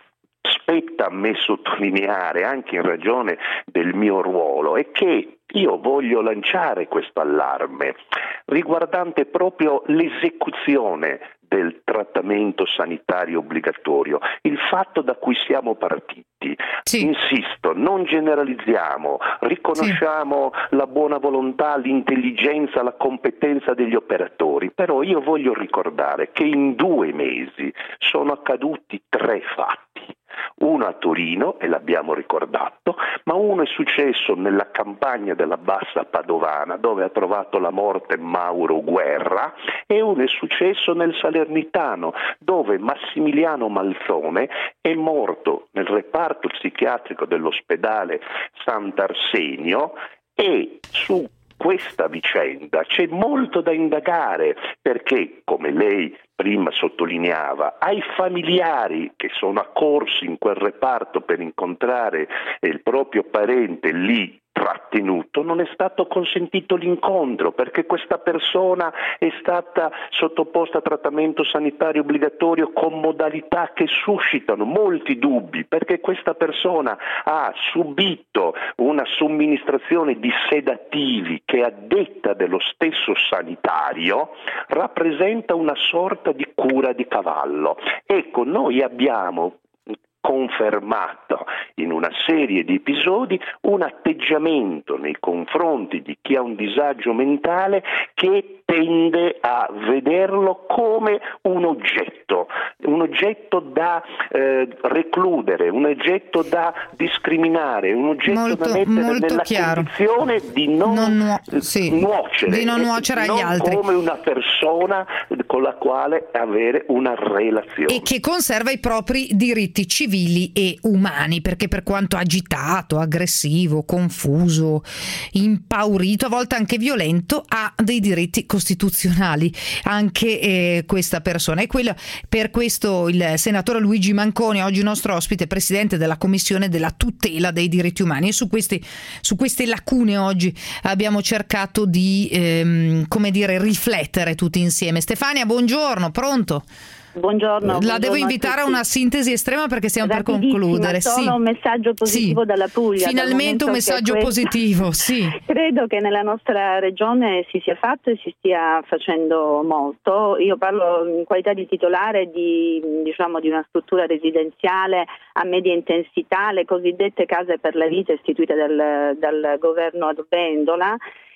spetta a me sottolineare, anche in ragione del mio ruolo, è che io voglio lanciare questo allarme riguardante proprio l'esecuzione del trattamento sanitario obbligatorio, il fatto da cui siamo partiti. Sì. Insisto, non generalizziamo, riconosciamo sì. la buona volontà, l'intelligenza, la competenza degli operatori, però io voglio ricordare che in due mesi sono accaduti tre fatti. Uno a Torino, e l'abbiamo ricordato, ma uno è successo nella campagna della Bassa Padovana, dove ha trovato la morte Mauro Guerra, e uno è successo nel Salernitano, dove Massimiliano Malzone è morto nel reparto psichiatrico dell'ospedale Sant'Arsenio. E su questa vicenda c'è molto da indagare, perché, come lei prima sottolineava, ai familiari che sono accorsi in quel reparto per incontrare il proprio parente lì trattenuto non è stato consentito l'incontro, perché questa persona è stata sottoposta a trattamento sanitario obbligatorio con modalità che suscitano molti dubbi, perché questa persona ha subito una somministrazione di sedativi che, a detta dello stesso sanitario, rappresenta una sorta di cura di cavallo. Ecco, noi abbiamo confermato in una serie di episodi un atteggiamento nei confronti di chi ha un disagio mentale che tende a vederlo come un oggetto, un oggetto da eh, recludere, un oggetto da discriminare, un oggetto molto, da mettere molto nella chiaro. condizione di non, non nuo- sì. nuocere, di non nuocere agli non altri, come una persona con la quale avere una relazione, e che conserva i propri diritti civili e umani, perché per quanto agitato, aggressivo, confuso, impaurito, a volte anche violento, ha dei diritti costituzionali anche eh, questa persona. E quello, per questo il senatore Luigi Manconi, oggi nostro ospite, presidente della Commissione della tutela dei diritti umani, e su questi, su queste lacune oggi abbiamo cercato di ehm, come dire riflettere tutti insieme. Stefania, buongiorno, pronto? Buongiorno. La buongiorno devo invitare a, a una sintesi estrema perché stiamo per concludere. Solo sì. un messaggio positivo sì. dalla Puglia. Finalmente un messaggio questo... positivo, sì. Credo che nella nostra regione si sia fatto e si stia facendo molto. Io parlo in qualità di titolare di, diciamo, di una struttura residenziale a media intensità, le cosiddette case per la vita istituite dal, dal governo ad Vendola.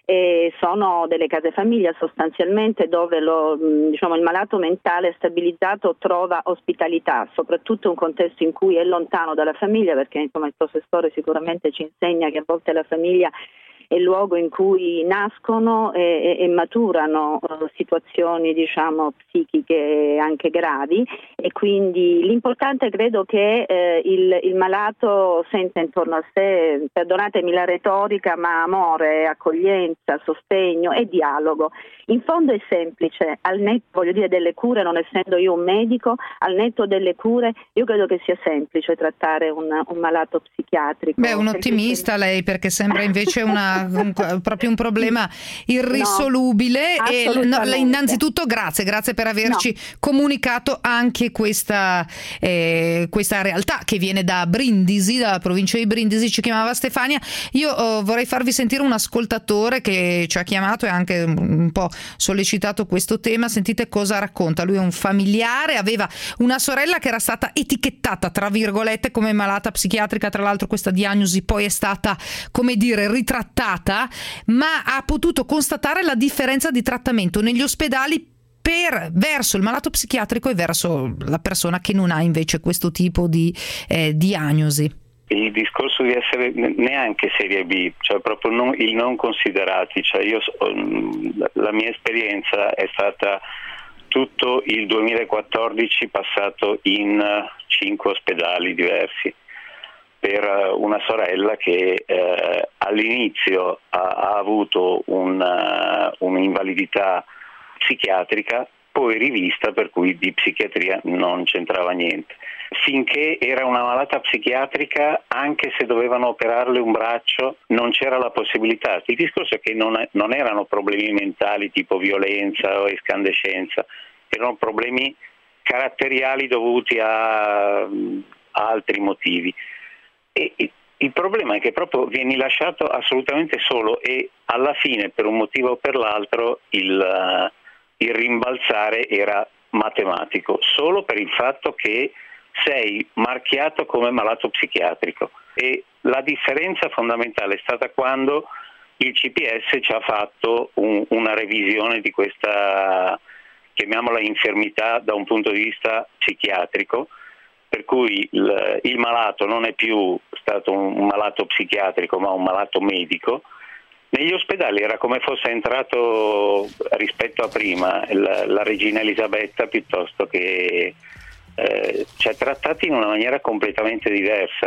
e sono delle case famiglia sostanzialmente dove lo, diciamo, il malato mentale stabilizzato trova ospitalità, soprattutto in un contesto in cui è lontano dalla famiglia, perché insomma il professore sicuramente ci insegna che a volte la famiglia è il luogo in cui nascono e, e, e maturano uh, situazioni, diciamo, psichiche anche gravi, e quindi l'importante credo che eh, il, il malato senta intorno a sé, perdonatemi la retorica, ma amore, accoglienza, sostegno e dialogo. In fondo è semplice, al netto, voglio dire, delle cure, non essendo io un medico, al netto delle cure io credo che sia semplice trattare un, un malato psichiatrico. Beh, un ottimista lei, perché sembra invece una Un, proprio un problema irrisolubile. No, e no, innanzitutto grazie, grazie per averci no. comunicato anche questa, eh, questa realtà che viene da Brindisi, dalla provincia di Brindisi. Ci chiamava Stefania. Io oh, vorrei farvi sentire un ascoltatore che ci ha chiamato e anche un po' sollecitato questo tema. Sentite cosa racconta. Lui è un familiare, aveva una sorella che era stata etichettata tra virgolette come malata psichiatrica, tra l'altro questa diagnosi poi è stata, come dire, ritrattata, ma ha potuto constatare la differenza di trattamento negli ospedali per, verso il malato psichiatrico e verso la persona che non ha invece questo tipo di eh, diagnosi. Il discorso di essere neanche serie B, cioè proprio non, il non considerati, cioè io, la mia esperienza è stata tutto il duemilaquattordici passato in cinque ospedali diversi per una sorella che eh, all'inizio ha, ha avuto una, un'invalidità psichiatrica, poi rivista, per cui di psichiatria non c'entrava niente. Finché era una malata psichiatrica, anche se dovevano operarle un braccio, non c'era la possibilità. Il discorso è che non, è, non erano problemi mentali tipo violenza o escandescenza, erano problemi caratteriali dovuti a, a altri motivi. E il problema è che proprio vieni lasciato assolutamente solo e alla fine, per un motivo o per l'altro, il, il rimbalzare era matematico, solo per il fatto che sei marchiato come malato psichiatrico. E la differenza fondamentale è stata quando il C P S ci ha fatto un, una revisione di questa, chiamiamola infermità da un punto di vista psichiatrico, per cui il, il malato non è più stato un malato psichiatrico ma un malato medico. Negli ospedali era come fosse entrato, rispetto a prima, la, la regina Elisabetta, piuttosto che eh, cioè trattati in una maniera completamente diversa.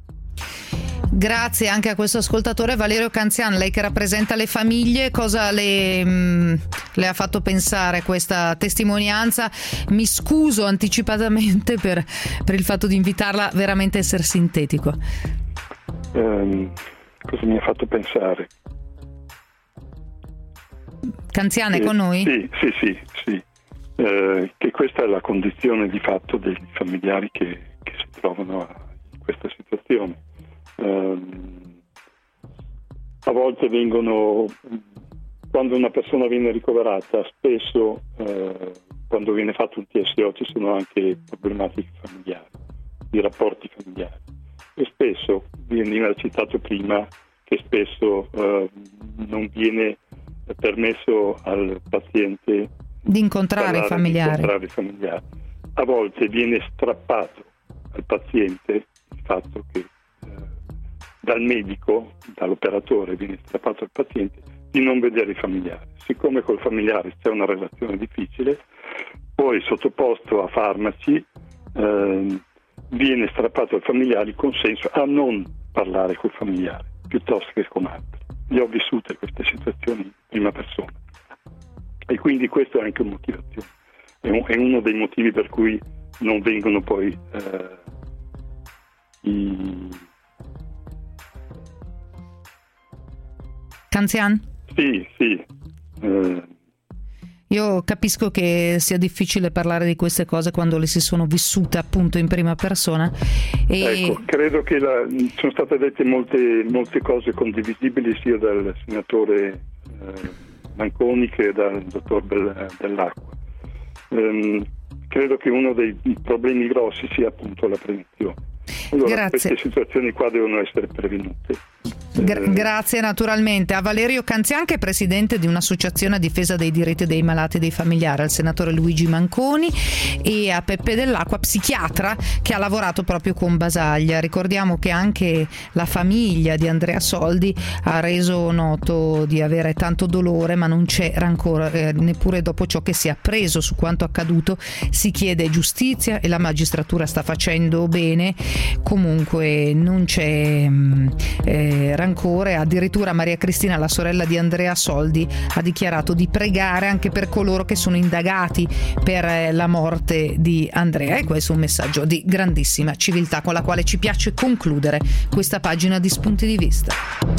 Grazie anche a questo ascoltatore. Valerio Canzian, lei che rappresenta le famiglie, cosa le, mh, le ha fatto pensare questa testimonianza? Mi scuso anticipatamente per, per il fatto di invitarla veramente a essere sintetico. Um, cosa mi ha fatto pensare? Canzian è eh, con noi? Sì, sì, sì, sì. Eh, che questa è la condizione di fatto dei familiari che, che si trovano in questa situazione. Um, a volte vengono, quando una persona viene ricoverata, spesso eh, quando viene fatto un T S O ci sono anche problematiche familiari, di rapporti familiari, e spesso veniva citato prima che spesso eh, non viene permesso al paziente di incontrare i familiari. Di incontrare i familiari. A volte viene strappato al paziente il fatto che dal medico, dall'operatore, viene strappato al paziente di non vedere i familiari. Siccome col familiare c'è una relazione difficile, poi sottoposto a farmaci, eh, viene strappato al familiare il consenso a non parlare col familiare, piuttosto che con altri. Io ho vissute queste situazioni in prima persona. E quindi questo è anche una motivazione. È, un, è uno dei motivi per cui non vengono poi eh, i... Canzian? Sì, sì. Eh. Io capisco che sia difficile parlare di queste cose quando le si sono vissute appunto in prima persona. E... Ecco, credo che la, sono state dette molte, molte cose condivisibili sia dal senatore eh, Manconi che dal dottor Dell'Acqua. Um, credo che uno dei problemi grossi sia appunto la prevenzione. Allora, Grazie. Queste situazioni qua devono essere prevenute. Gra- grazie naturalmente a Valerio Canzian, che è presidente di un'associazione a difesa dei diritti dei malati e dei familiari, al senatore Luigi Manconi, e a Peppe Dell'Acqua, psichiatra, che ha lavorato proprio con Basaglia. Ricordiamo che anche la famiglia di Andrea Soldi ha reso noto di avere tanto dolore, ma non c'è rancore eh, neppure dopo ciò che si è appreso su quanto accaduto. Si chiede giustizia e la magistratura sta facendo bene. Comunque non c'è mh, eh, rancore. Addirittura Maria Cristina, la sorella di Andrea Soldi, ha dichiarato di pregare anche per coloro che sono indagati per eh, la morte di Andrea, e questo è un messaggio di grandissima civiltà con la quale ci piace concludere questa pagina di Spunti di Vista.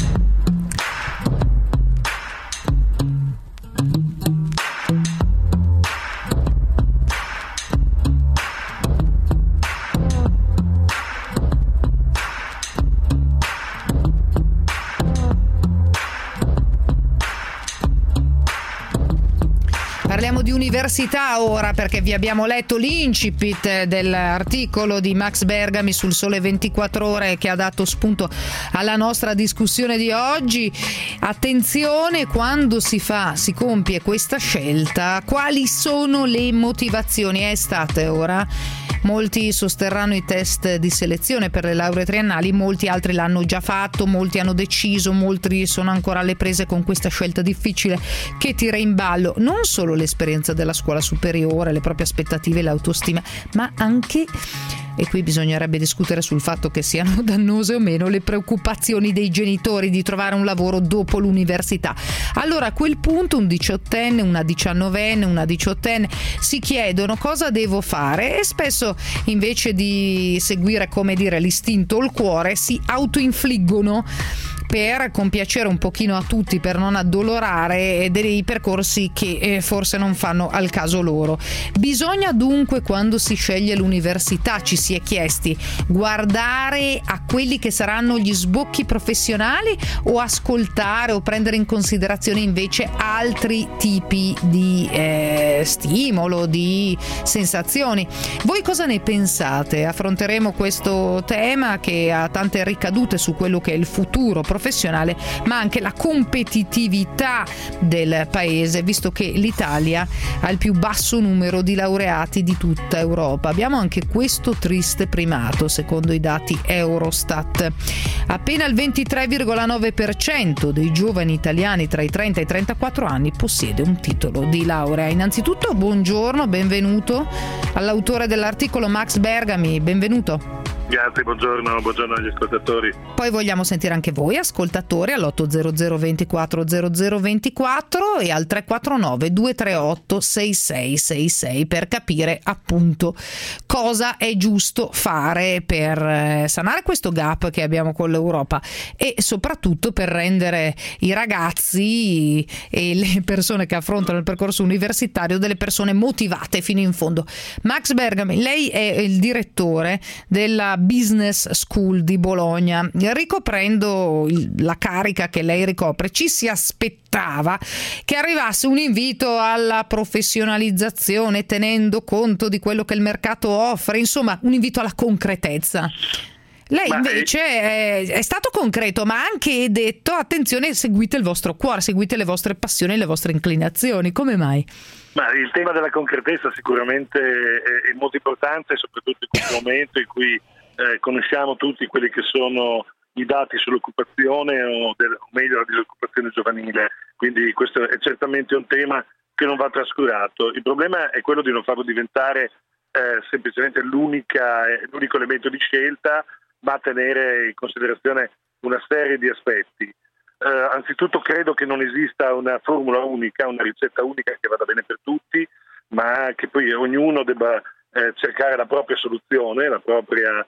Parliamo di università ora, perché vi abbiamo letto l'incipit dell'articolo di Max Bergami sul Sole ventiquattro Ore, che ha dato spunto alla nostra discussione di oggi. Attenzione, quando si fa, si compie questa scelta, quali sono le motivazioni? È estate ora, molti sosterranno i test di selezione per le lauree triennali, molti altri l'hanno già fatto, molti hanno deciso, molti sono ancora alle prese con questa scelta difficile che tira in ballo non solo l'esperienza della scuola superiore, le proprie aspettative e l'autostima, ma anche, e qui bisognerebbe discutere sul fatto che siano dannose o meno, le preoccupazioni dei genitori di trovare un lavoro dopo l'università. Allora a quel punto un diciottenne, una diciannovenne, una diciottenne si chiedono cosa devo fare, e spesso invece di seguire, come dire, l'istinto o il cuore, si autoinfliggono, per compiacere un pochino a tutti, per non addolorare, dei percorsi che eh, forse non fanno al caso loro. Bisogna dunque, quando si sceglie l'università, ci si è chiesti, guardare a quelli che saranno gli sbocchi professionali, o ascoltare o prendere in considerazione invece altri tipi di eh, stimolo, di sensazioni? Voi cosa ne pensate? Affronteremo questo tema che ha tante ricadute su quello che è il futuro professionale, ma anche la competitività del paese, visto che l'Italia ha il più basso numero di laureati di tutta Europa. Abbiamo anche questo triste primato, secondo i dati Eurostat. Appena il ventitré virgola nove per cento dei giovani italiani tra i trenta e i trentaquattro anni possiede un titolo di laurea. Innanzitutto buongiorno, benvenuto all'autore dell'articolo Max Bergami, benvenuto. Grazie, buongiorno, buongiorno agli ascoltatori. Poi vogliamo sentire anche voi, ascoltatori, all'otto zero zero ventiquattro zero zero ventiquattro e al tre quattro nove due tre otto sei sei sei sei per capire appunto cosa è giusto fare per sanare questo gap che abbiamo con l'Europa, e soprattutto per rendere i ragazzi e le persone che affrontano il percorso universitario delle persone motivate fino in fondo. Max Bergami, lei è il direttore della Business School di Bologna. Ricoprendo il, la carica che lei ricopre, ci si aspettava che arrivasse un invito alla professionalizzazione, tenendo conto di quello che il mercato offre, insomma un invito alla concretezza. Lei ma invece è... È, è stato concreto, ma anche detto: attenzione, seguite il vostro cuore, seguite le vostre passioni e le vostre inclinazioni. Come mai? Ma il tema della concretezza sicuramente è, è molto importante, soprattutto in questo momento in cui Eh, conosciamo tutti quelli che sono i dati sull'occupazione, o, del, o meglio la disoccupazione giovanile, quindi questo è certamente un tema che non va trascurato. Il problema è quello di non farlo diventare eh, semplicemente l'unica, l'unico elemento di scelta, ma tenere in considerazione una serie di aspetti. Eh, anzitutto credo che non esista una formula unica, una ricetta unica che vada bene per tutti, ma che poi ognuno debba eh, cercare la propria soluzione, la propria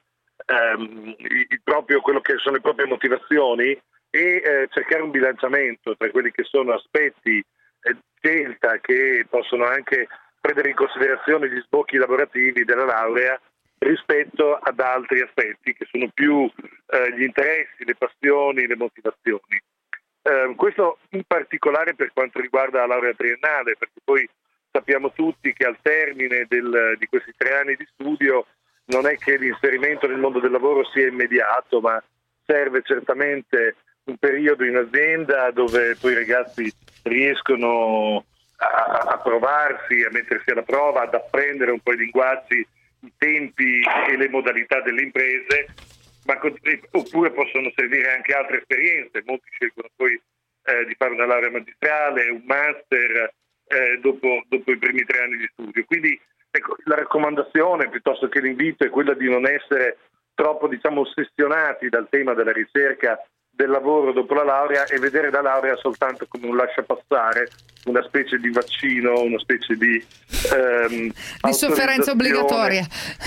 ehm, il proprio, quello che sono le proprie motivazioni, e eh, cercare un bilanciamento tra quelli che sono aspetti eh, di scelta che possono anche prendere in considerazione gli sbocchi lavorativi della laurea rispetto ad altri aspetti che sono più eh, gli interessi, le passioni, le motivazioni. Eh, questo in particolare per quanto riguarda la laurea triennale, perché poi sappiamo tutti che al termine del, di questi tre anni di studio non è che l'inserimento nel mondo del lavoro sia immediato, ma serve certamente un periodo in azienda dove poi i ragazzi riescono a, a provarsi, a mettersi alla prova, ad apprendere un po' i linguaggi, i tempi e le modalità delle imprese, ma oppure possono servire anche altre esperienze. Molti scelgono poi eh, di fare una laurea magistrale, un master eh, dopo, dopo i primi tre anni di studio. Quindi ecco, la raccomandazione piuttosto che l'invito è quella di non essere troppo, diciamo, ossessionati dal tema della ricerca del lavoro dopo la laurea e vedere la laurea soltanto come un lasciapassare, una specie di vaccino, una specie di ehm, di sofferenza obbligatoria.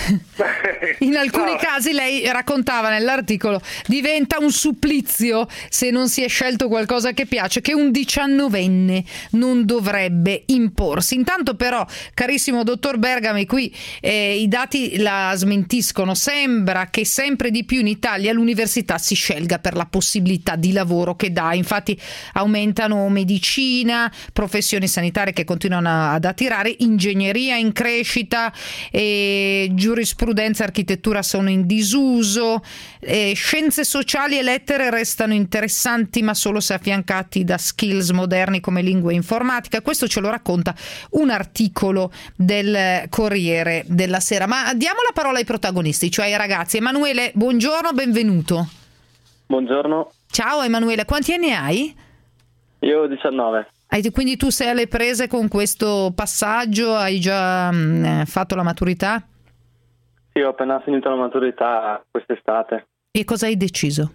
In alcuni no. casi, lei raccontava nell'articolo, diventa un supplizio se non si è scelto qualcosa che piace, che un diciannovenne non dovrebbe imporsi. Intanto però, carissimo dottor Bergami, qui eh, i dati la smentiscono. Sembra che sempre di più in Italia l'università si scelga per la possibilità di lavoro che dà. Infatti aumentano medicina, professioni sanitarie che continuano ad attirare, ingegneria in crescita, e giurisprudenza e architettura sono in disuso, e scienze sociali e lettere restano interessanti ma solo se affiancati da skills moderni come lingua e informatica. Questo ce lo racconta un articolo del Corriere della Sera. Ma diamo la parola ai protagonisti, cioè ai ragazzi. Emanuele, buongiorno, benvenuto. Buongiorno. Ciao Emanuele, quanti anni hai? Io ho diciannove. Quindi tu sei alle prese con questo passaggio? Hai già mh, fatto la maturità? Sì, ho appena finito la maturità quest'estate. E cosa hai deciso?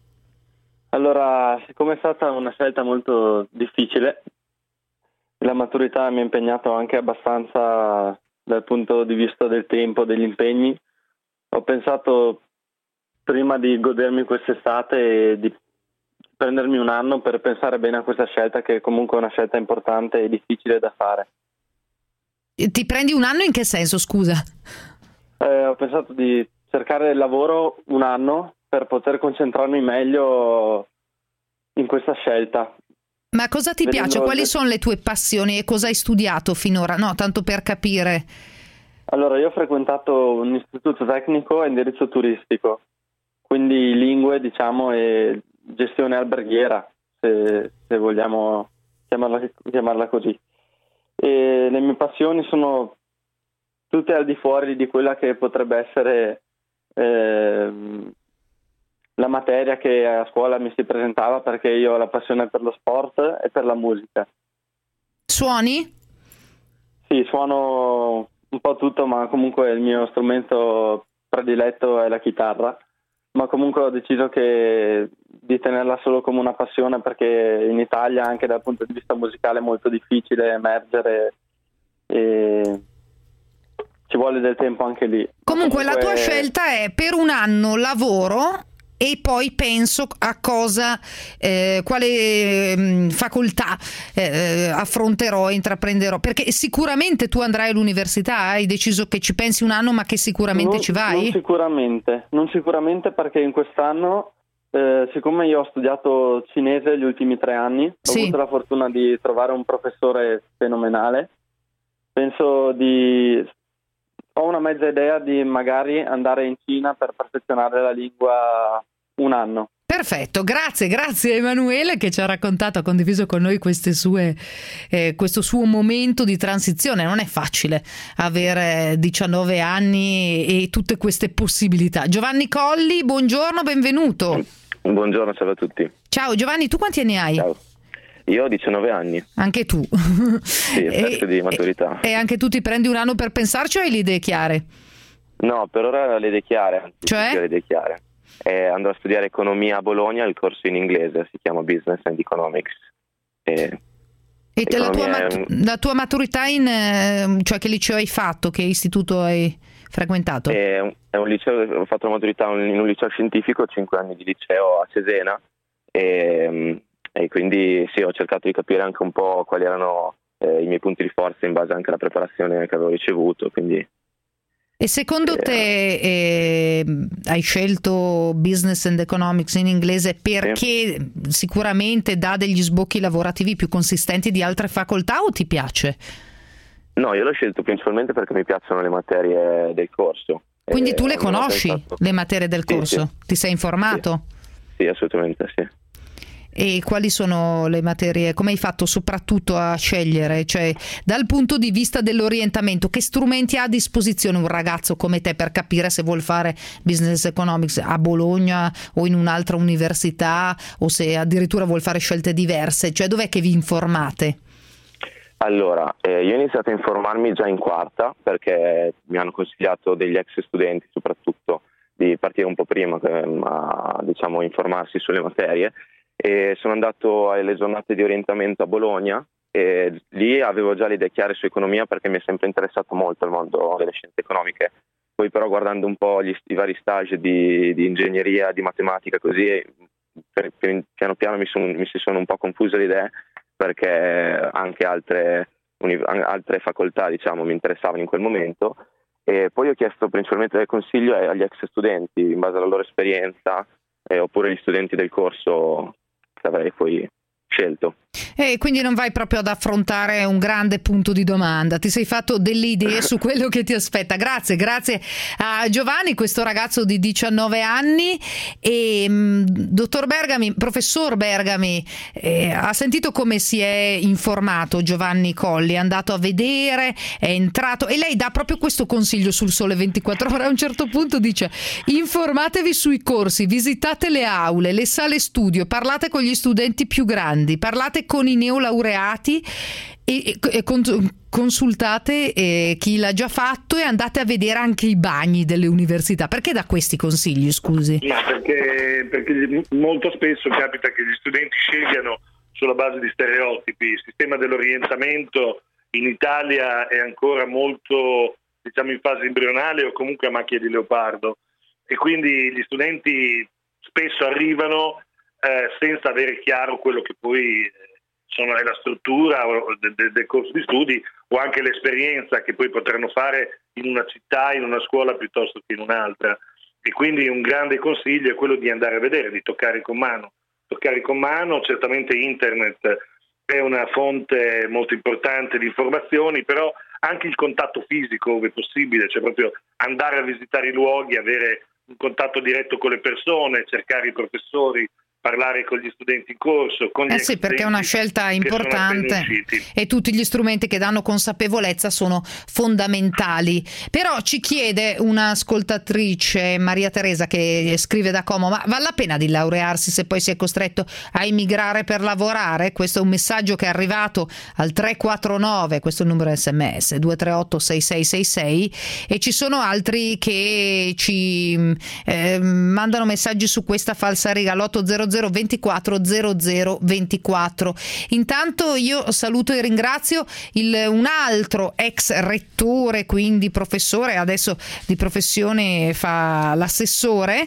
Allora, siccome è stata una scelta molto difficile, la maturità mi ha impegnato anche abbastanza dal punto di vista del tempo, degli impegni. Ho pensato prima di godermi quest'estate e di prendermi un anno per pensare bene a questa scelta, che comunque è una scelta importante e difficile da fare. Ti prendi un anno in che senso, scusa? Eh, ho pensato di cercare lavoro un anno per poter concentrarmi meglio in questa scelta. Ma cosa ti Vedendo piace? Quali le... sono le tue passioni e cosa hai studiato finora? No, tanto per capire. Allora, io ho frequentato un istituto tecnico a indirizzo turistico, quindi lingue, diciamo, e gestione alberghiera, se, se vogliamo chiamarla, chiamarla così. E le mie passioni sono tutte al di fuori di quella che potrebbe essere eh, la materia che a scuola mi si presentava, perché io ho la passione per lo sport e per la musica. Suoni? Sì, suono un po' tutto, ma comunque il mio strumento prediletto è la chitarra. Ma comunque ho deciso che di tenerla solo come una passione, perché in Italia anche dal punto di vista musicale è molto difficile emergere e ci vuole del tempo anche lì. Comunque, comunque la tua è... scelta è per un anno lavoro e poi penso a cosa, eh, quale mh, facoltà eh, affronterò e intraprenderò, perché sicuramente tu andrai all'università, hai deciso che ci pensi un anno ma che sicuramente non, ci vai? Non sicuramente, non sicuramente perché in quest'anno, eh, siccome io ho studiato cinese gli ultimi tre anni, ho sì. avuto la fortuna di trovare un professore fenomenale, penso di... ho una mezza idea di magari andare in Cina per perfezionare la lingua un anno. Perfetto, grazie, grazie Emanuele che ci ha raccontato, ha condiviso con noi queste sue, eh, questo suo momento di transizione. Non è facile avere diciannove anni e tutte queste possibilità. Giovanni Colli, buongiorno, benvenuto. Buongiorno, ciao a tutti. Ciao Giovanni, tu quanti anni hai? Ciao. Io ho diciannove anni. Anche tu? Sì, festa di maturità. E, e anche tu ti prendi un anno per pensarci o hai le idee chiare? No, per ora le idee chiare, anzi, cioè? le idee chiare. Eh, andrò a studiare economia a Bologna, il corso in inglese si chiama Business and Economics. E, e te la, tua mat- un... la tua maturità in, cioè che liceo hai fatto, che istituto hai frequentato? È un, è un liceo, ho fatto la maturità in un liceo scientifico, cinque anni di liceo a Cesena e, e quindi sì, ho cercato di capire anche un po' quali erano eh, i miei punti di forza in base anche alla preparazione che avevo ricevuto, quindi... E secondo te eh, hai scelto Business and Economics in inglese perché sì. sicuramente dà degli sbocchi lavorativi più consistenti di altre facoltà o ti piace? No, io l'ho scelto principalmente perché mi piacciono le materie del corso. Quindi eh, tu le conosci, pensato... le materie del corso? Sì, sì. Ti sei informato? Sì, sì, assolutamente sì. E quali sono le materie? Come hai fatto soprattutto a scegliere? Cioè, dal punto di vista dell'orientamento, che strumenti ha a disposizione un ragazzo come te per capire se vuol fare business economics a Bologna o in un'altra università, o se addirittura vuol fare scelte diverse? Cioè, dov'è che vi informate? Allora, eh, io ho iniziato a informarmi già in quarta, perché mi hanno consigliato degli ex studenti soprattutto di partire un po' prima eh, a diciamo informarsi sulle materie, e sono andato alle giornate di orientamento a Bologna e lì avevo già le idee chiare su economia, perché mi è sempre interessato molto il mondo delle scienze economiche. Poi però guardando un po' gli, i vari stage di, di ingegneria, di matematica così, per, per, piano piano mi, son, mi si sono un po' confuse le idee, perché anche altre, altre facoltà diciamo mi interessavano in quel momento, e poi ho chiesto principalmente del consiglio agli ex studenti in base alla loro esperienza, eh, oppure gli studenti del corso che avrei poi scelto. E quindi non vai proprio ad affrontare un grande punto di domanda, ti sei fatto delle idee su quello che ti aspetta. Grazie, grazie a Giovanni, questo ragazzo di diciannove anni. E mh, dottor Bergami, professor Bergami, eh, ha sentito come si è informato Giovanni Colli, è andato a vedere, è entrato, e lei dà proprio questo consiglio sul Sole ventiquattro Ore. A un certo punto dice: informatevi sui corsi, visitate le aule, le sale studio, parlate con gli studenti più grandi, parlate con i neolaureati e, e consultate eh, chi l'ha già fatto, e andate a vedere anche i bagni delle università. Perché dà questi consigli, scusi? Ma perché, perché molto spesso capita che gli studenti scelgano sulla base di stereotipi. Il sistema dell'orientamento in Italia è ancora molto, diciamo, in fase embrionale o comunque a macchia di leopardo, e quindi gli studenti spesso arrivano eh, senza avere chiaro quello che poi eh, sono è la struttura del, del, del corso di studi, o anche l'esperienza che poi potranno fare in una città, in una scuola piuttosto che in un'altra. E quindi un grande consiglio è quello di andare a vedere, di toccare con mano. Toccare con mano, certamente internet è una fonte molto importante di informazioni, però anche il contatto fisico, ove possibile, cioè proprio andare a visitare i luoghi, avere un contatto diretto con le persone, cercare i professori, parlare con gli studenti in corso, con gli eh sì, perché è una scelta importante e tutti gli strumenti che danno consapevolezza sono fondamentali. Però ci chiede un'ascoltatrice, Maria Teresa, che scrive da Como: ma vale la pena di laurearsi se poi si è costretto a emigrare per lavorare? Questo è un messaggio che è arrivato al tre quattro nove, questo è il numero sms, due tre otto sei sei sei sei, e ci sono altri che ci eh, mandano messaggi su questa falsariga, l'otto zero zero ventiquattro zero zero ventiquattro. Intanto io saluto e ringrazio il, un altro ex rettore, quindi professore, adesso di professione fa l'assessore,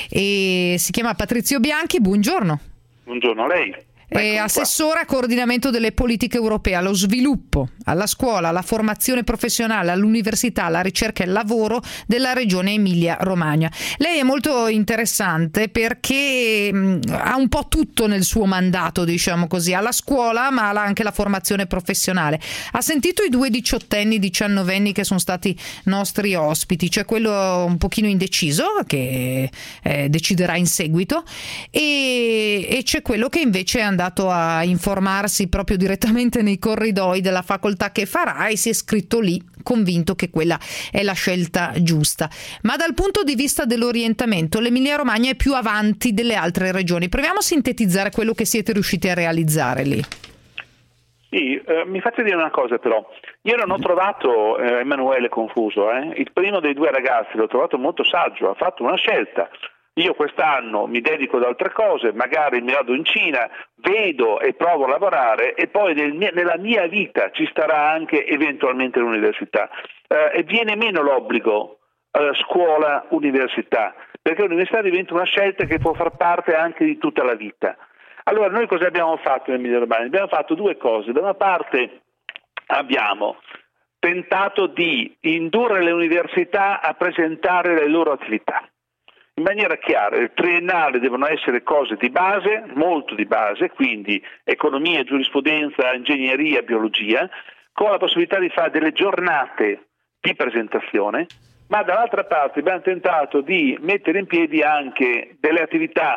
e si chiama Patrizio Bianchi. Buongiorno. Buongiorno a lei. È assessore a coordinamento delle politiche europee, allo sviluppo, alla scuola, alla formazione professionale, all'università, alla ricerca e al lavoro della regione Emilia-Romagna. Lei è molto interessante perché mh, ha un po' tutto nel suo mandato, diciamo così, alla scuola ma ha anche la formazione professionale. Ha sentito i due diciottenni, diciannovenni che sono stati nostri ospiti, c'è quello un pochino indeciso che eh, deciderà in seguito, e, e c'è quello che invece è andato a informarsi proprio direttamente nei corridoi della facoltà che farà e si è scritto lì convinto che quella è la scelta giusta. Ma dal punto di vista dell'orientamento l'Emilia Romagna è più avanti delle altre regioni. Proviamo a sintetizzare quello che siete riusciti a realizzare lì. Sì, eh, mi faccio dire una cosa però. Io non ho trovato eh, Emanuele confuso, eh. Il primo dei due ragazzi l'ho trovato molto saggio, ha fatto una scelta. Io quest'anno mi dedico ad altre cose, magari mi vado in Cina, vedo e provo a lavorare, e poi nel mia, nella mia vita ci starà anche eventualmente l'università. Eh, e viene meno l'obbligo eh, scuola-università, perché l'università diventa una scelta che può far parte anche di tutta la vita. Allora noi cosa abbiamo fatto nel Emilia Romagna? Abbiamo fatto due cose. Da una parte abbiamo tentato di indurre le università a presentare le loro attività in maniera chiara. Il triennale devono essere cose di base, molto di base, quindi economia, giurisprudenza, ingegneria, biologia, con la possibilità di fare delle giornate di presentazione, ma dall'altra parte abbiamo tentato di mettere in piedi anche delle attività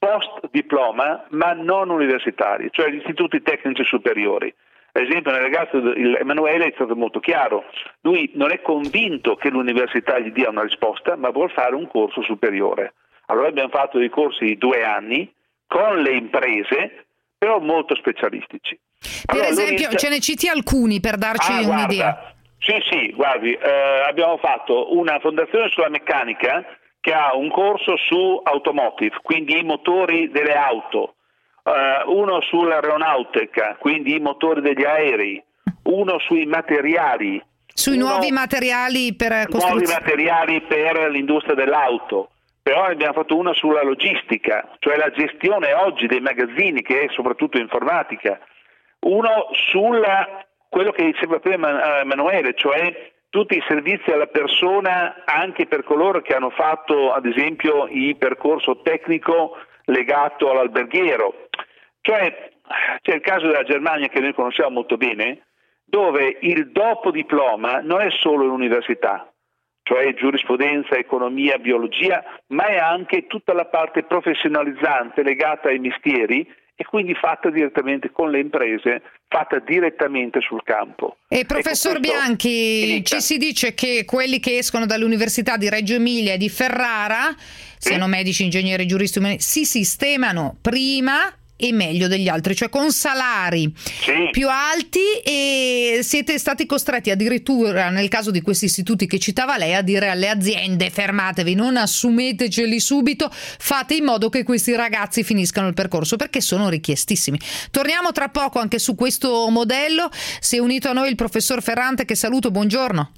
post diploma ma non universitari, cioè gli istituti tecnici superiori. Ad esempio nel ragazzo Emanuele è stato molto chiaro, lui non è convinto che l'università gli dia una risposta, ma vuol fare un corso superiore. Allora abbiamo fatto dei corsi di due anni con le imprese, però molto specialistici. Per allora, esempio, ce ne citi alcuni per darci ah, un'idea. Guarda, sì, sì, guardi, eh, abbiamo fatto una fondazione sulla meccanica che ha un corso su automotive, quindi i motori delle auto, uh, uno sull'aeronautica, quindi i motori degli aerei, uno sui materiali. Sui uno, nuovi materiali per costruzione. Nuovi materiali per l'industria dell'auto. Però abbiamo fatto una sulla logistica, cioè la gestione oggi dei magazzini, che è soprattutto informatica. Uno sulla quello che diceva prima Emanuele, cioè tutti i servizi alla persona anche per coloro che hanno fatto ad esempio il percorso tecnico legato all'alberghiero. Cioè c'è il caso della Germania che noi conosciamo molto bene, dove il dopo diploma non è solo l'università, cioè giurisprudenza, economia, biologia, ma è anche tutta la parte professionalizzante legata ai mestieri e quindi fatta direttamente con le imprese, fatta direttamente sul campo. E professor ecco, Bianchi, inizia. ci si dice che quelli che escono dall'Università di Reggio Emilia e di Ferrara, siano medici, ingegneri, giuristi, umani, si sistemano prima e meglio degli altri, cioè con salari sì. più alti, e siete stati costretti addirittura nel caso di questi istituti che citava lei a dire alle aziende: fermatevi, non assumeteceli subito, fate in modo che questi ragazzi finiscano il percorso perché sono richiestissimi. Torniamo tra poco anche su questo modello. Si è unito a noi il professor Ferrante, che saluto, buongiorno.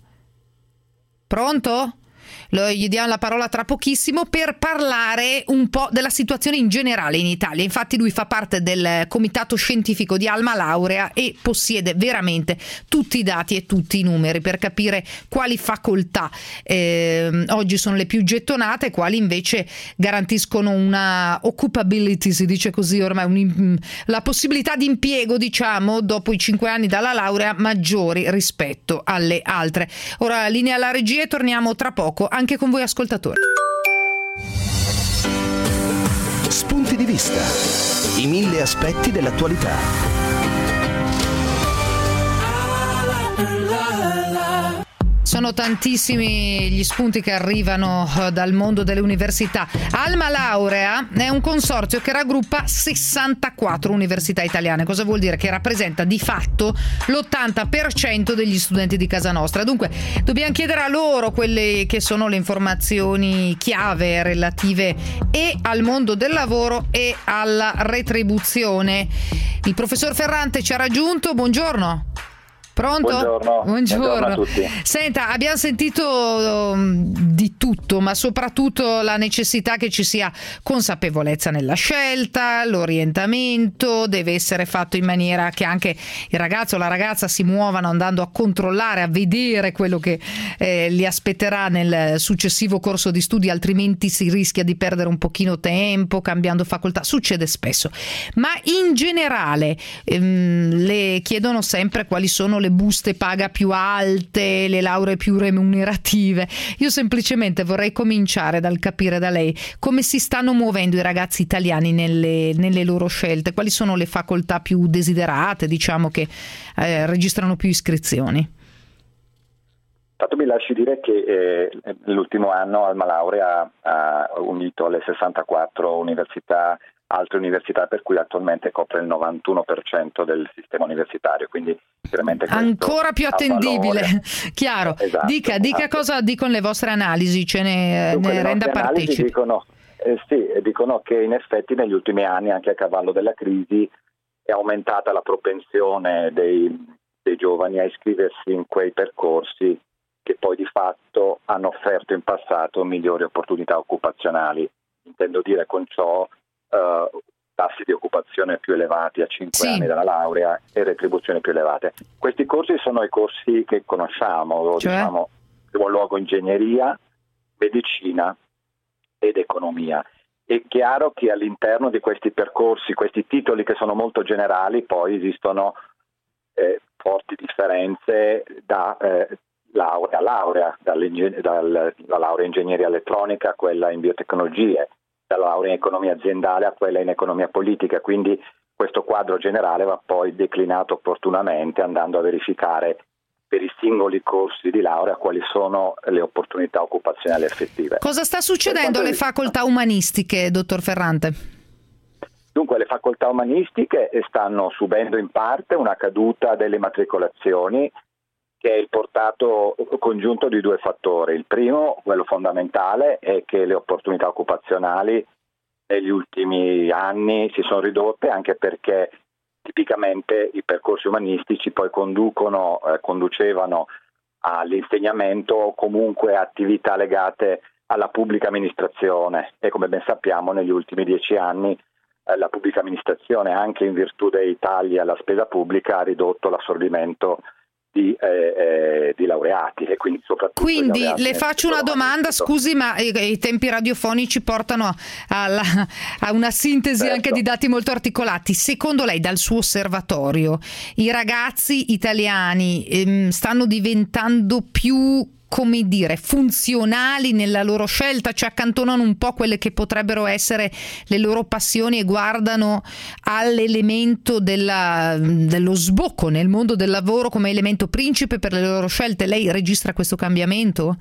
Pronto? Lo, gli diamo la parola tra pochissimo per parlare un po' della situazione in generale in Italia. Infatti lui fa parte del comitato scientifico di Alma Laurea e possiede veramente tutti i dati e tutti i numeri per capire quali facoltà eh, oggi sono le più gettonate e quali invece garantiscono una occupability, si dice così ormai, un, la possibilità di impiego, diciamo, dopo i cinque anni dalla laurea maggiori rispetto alle altre. Ora linea alla regia e torniamo tra poco anche con voi ascoltatori. Spunti di vista. I mille aspetti dell'attualità. Sono tantissimi gli spunti che arrivano dal mondo delle università. Alma Laurea è un consorzio che raggruppa sessantaquattro università italiane. Cosa vuol dire? Che rappresenta di fatto l'ottanta per cento degli studenti di casa nostra. Dunque dobbiamo chiedere a loro quelle che sono le informazioni chiave relative e al mondo del lavoro e alla retribuzione. Il professor Ferrante ci ha raggiunto, buongiorno. Pronto? Buongiorno. Buongiorno. Buongiorno a tutti. Senta, abbiamo sentito um, di tutto, ma soprattutto la necessità che ci sia consapevolezza nella scelta, l'orientamento deve essere fatto in maniera che anche il ragazzo o la ragazza si muovano andando a controllare, a vedere quello che eh, li aspetterà nel successivo corso di studi, altrimenti si rischia di perdere un pochino tempo cambiando facoltà. Succede spesso. Ma in generale ehm, le chiedono sempre quali sono le buste paga più alte, le lauree più remunerative. Io semplicemente vorrei cominciare dal capire da lei come si stanno muovendo i ragazzi italiani nelle, nelle loro scelte, quali sono le facoltà più desiderate, diciamo, che eh, registrano più iscrizioni. Tanto mi lasci dire che eh, l'ultimo anno Alma Laurea ha unito alle sessantaquattro università altre università, per cui attualmente copre il novantuno per cento del sistema universitario, quindi veramente ancora più attendibile. Chiaro. Esatto, dica, dica esatto. Cosa dicono le vostre analisi, ce ne, Dunque, ne renda partecipi. Dicono, eh, sì, dicono che in effetti negli ultimi anni, anche a cavallo della crisi, è aumentata la propensione dei, dei giovani a iscriversi in quei percorsi che poi di fatto hanno offerto in passato migliori opportunità occupazionali. Intendo dire con ciò Uh, tassi di occupazione più elevati a cinque sì. anni dalla laurea e retribuzioni più elevate. Questi corsi sono i corsi che conosciamo, cioè? diciamo, in primo luogo ingegneria, medicina ed economia. È chiaro che all'interno di questi percorsi, questi titoli che sono molto generali, poi esistono eh, forti differenze da eh, laurea a laurea, dalla laurea in ingegneria elettronica a quella in biotecnologie. dalla laurea in economia aziendale a quella in economia politica, quindi questo quadro generale va poi declinato opportunamente andando a verificare per i singoli corsi di laurea quali sono le opportunità occupazionali effettive. Cosa sta succedendo alle facoltà umanistiche, dottor Ferrante? Dunque le facoltà umanistiche stanno subendo in parte una caduta delle matricolazioni che è il portato congiunto di due fattori. Il primo, quello fondamentale, è che le opportunità occupazionali negli ultimi anni si sono ridotte anche perché tipicamente i percorsi umanistici poi conducono, eh, conducevano all'insegnamento o comunque attività legate alla pubblica amministrazione e come ben sappiamo negli ultimi dieci anni eh, la pubblica amministrazione, anche in virtù dei tagli alla spesa pubblica, ha ridotto l'assorbimento Di, eh, eh, di laureati e quindi soprattutto quindi le faccio una domanda, scusi, ma i, i tempi radiofonici portano alla, a una sintesi certo. anche di dati molto articolati. Secondo lei, dal suo osservatorio, i ragazzi italiani ehm, stanno diventando più, come dire, funzionali nella loro scelta, cioè accantonano un po' quelle che potrebbero essere le loro passioni e guardano all'elemento della, dello sbocco nel mondo del lavoro come elemento principe per le loro scelte? Lei registra questo cambiamento?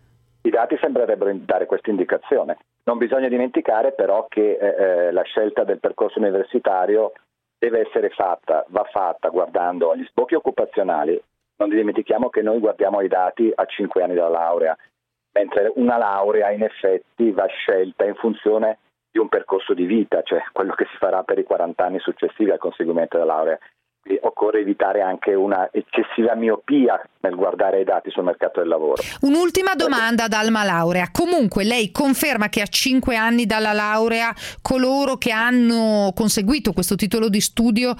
I dati sembrerebbero dare questa indicazione. Non bisogna dimenticare però che eh, la scelta del percorso universitario deve essere fatta, va fatta guardando agli sbocchi occupazionali. Non dimentichiamo che noi guardiamo i dati a cinque anni dalla laurea, mentre una laurea in effetti va scelta in funzione di un percorso di vita, cioè quello che si farà per i quaranta anni successivi al conseguimento della laurea. Quindi occorre evitare anche una eccessiva miopia nel guardare i dati sul mercato del lavoro. Un'ultima domanda ad Alma Laurea. Comunque lei conferma che a cinque anni dalla laurea coloro che hanno conseguito questo titolo di studio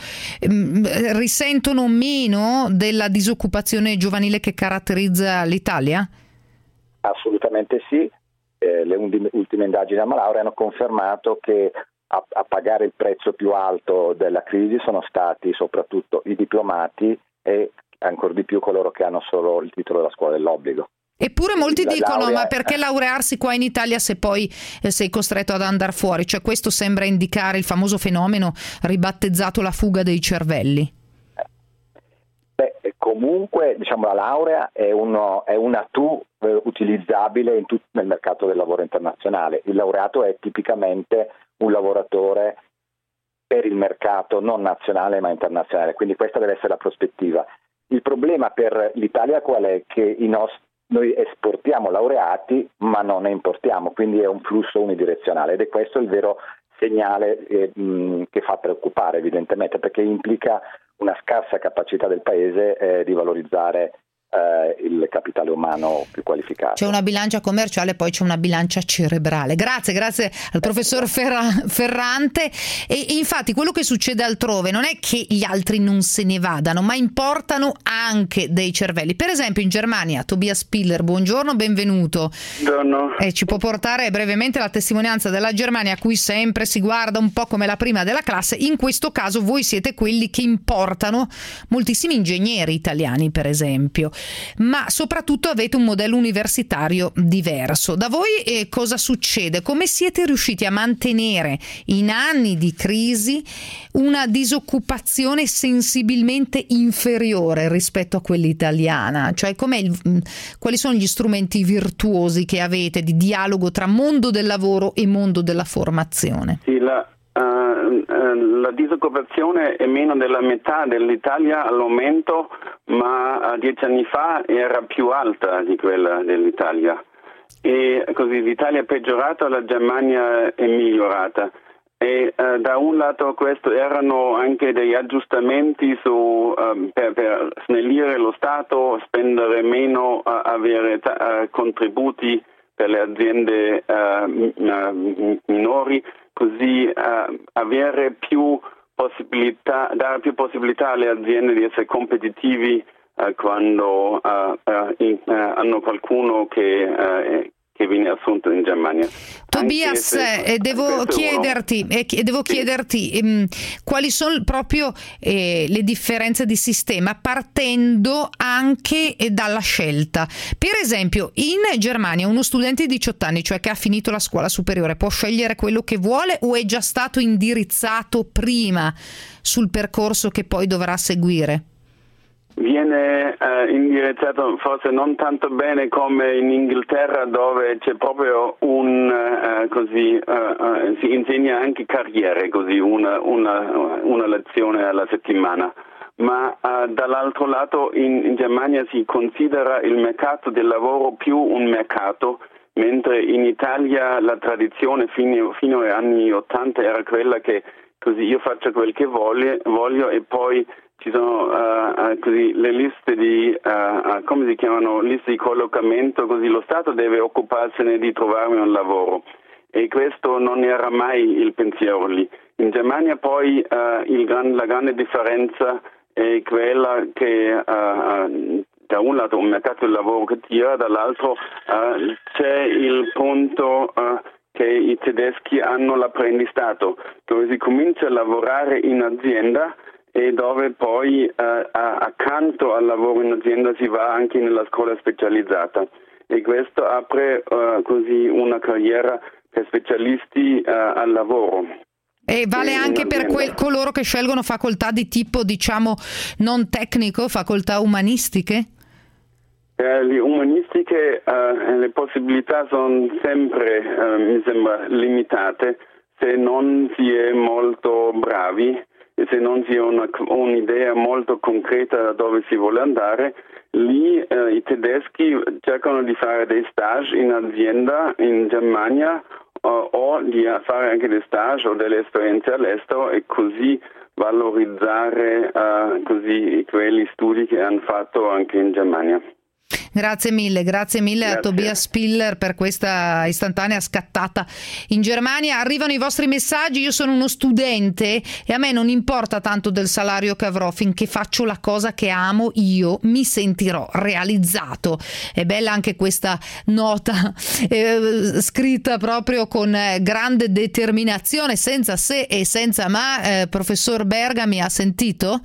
ehm, risentono meno della disoccupazione giovanile che caratterizza l'Italia? Assolutamente sì. Eh, le ultime indagini Alma Laurea hanno confermato che A, a pagare il prezzo più alto della crisi sono stati soprattutto i diplomati e ancor di più coloro che hanno solo il titolo della scuola dell'obbligo. Eppure molti la dicono laurea... ma perché laurearsi qua in Italia se poi eh, sei costretto ad andare fuori? Cioè questo sembra indicare il famoso fenomeno ribattezzato la fuga dei cervelli. Beh, comunque diciamo la laurea è, uno, è una tu eh, utilizzabile in tut- nel mercato del lavoro internazionale. Il laureato è tipicamente un lavoratore per il mercato non nazionale ma internazionale, quindi questa deve essere la prospettiva. Il problema per l'Italia qual è? Che i nostri, noi esportiamo laureati ma non ne importiamo, quindi è un flusso unidirezionale ed è questo il vero segnale eh, mh, che fa preoccupare evidentemente, perché implica una scarsa capacità del paese eh, di valorizzare eh, il capitale umano più qualificato. C'è una bilancia commerciale, poi c'è una bilancia cerebrale. Grazie, grazie al professor Ferra- Ferrante. E, e infatti quello che succede altrove non è che gli altri non se ne vadano, ma importano anche dei cervelli. Per esempio in Germania, Tobias Piller, buongiorno, benvenuto. Buongiorno. E ci può portare brevemente la testimonianza della Germania, a cui sempre si guarda un po' come la prima della classe. In questo caso voi siete quelli che importano moltissimi ingegneri italiani, per esempio, ma soprattutto avete un modello universitario diverso. Da voi eh, cosa succede? Come siete riusciti a mantenere in anni di crisi una disoccupazione sensibilmente inferiore rispetto a quella italiana? Cioè, com'è il, quali sono gli strumenti virtuosi che avete di dialogo tra mondo del lavoro e mondo della formazione? Sì, la, uh, uh, la disoccupazione è meno della metà dell'Italia al momento, ma uh, dieci anni fa era più alta di quella dell'Italia. E così l'Italia è peggiorata, la Germania è migliorata. E uh, da un lato questo erano anche degli aggiustamenti su, uh, per, per snellire lo Stato, spendere meno, uh, avere ta- uh, contributi per le aziende uh, minori, così uh, avere più possibilità, dare più possibilità alle aziende di essere competitivi uh, quando uh, uh, in, uh, hanno qualcuno che, uh, che viene assunta in Germania. Tobias, se, eh, devo, chiederti, eh, devo sì. chiederti ehm, quali sono proprio eh, le differenze di sistema, partendo anche eh, dalla scelta. Per esempio, in Germania uno studente di diciotto anni, cioè che ha finito la scuola superiore, può scegliere quello che vuole o è già stato indirizzato prima sul percorso che poi dovrà seguire? Viene eh, indirizzato forse non tanto bene come in Inghilterra, dove c'è proprio un eh, così eh, eh, si insegna anche carriere, così una, una, una lezione alla settimana. Ma eh, dall'altro lato in, in Germania si considera il mercato del lavoro più un mercato, mentre in Italia la tradizione fino, fino agli anni ottanta era quella che così io faccio quel che voglio, voglio e poi ci sono uh, uh, così le liste di, uh, uh, come si chiamano, liste di collocamento, così lo Stato deve occuparsene di trovarmi un lavoro. E questo non era mai il pensiero lì. In Germania poi uh, il gran, la grande differenza è quella che uh, uh, da un lato un mercato del lavoro che tira, dall'altro uh, c'è il punto uh, che i tedeschi hanno l'apprendistato, dove si comincia a lavorare in azienda e dove poi eh, accanto al lavoro in azienda si va anche nella scuola specializzata, e questo apre eh, così una carriera per specialisti eh, al lavoro. E vale anche per que- coloro che scelgono facoltà di tipo, diciamo, non tecnico, facoltà umanistiche? Per le umanistiche eh, le possibilità sono sempre, eh, mi sembra, limitate se non si è molto bravi e se non si ha una, un'idea molto concreta da dove si vuole andare. Lì eh, i tedeschi cercano di fare dei stage in azienda in Germania uh, o di fare anche dei stage o delle esperienze all'estero e così valorizzare uh, così quelli studi che hanno fatto anche in Germania. Grazie mille, grazie mille grazie. a Tobias Spiller per questa istantanea scattata in Germania. Arrivano i vostri messaggi. Io sono uno studente e a me non importa tanto del salario che avrò, finché faccio la cosa che amo io mi sentirò realizzato. È bella anche questa nota eh, scritta proprio con eh, grande determinazione, senza se e senza ma. Eh, professor Bergami, ha sentito?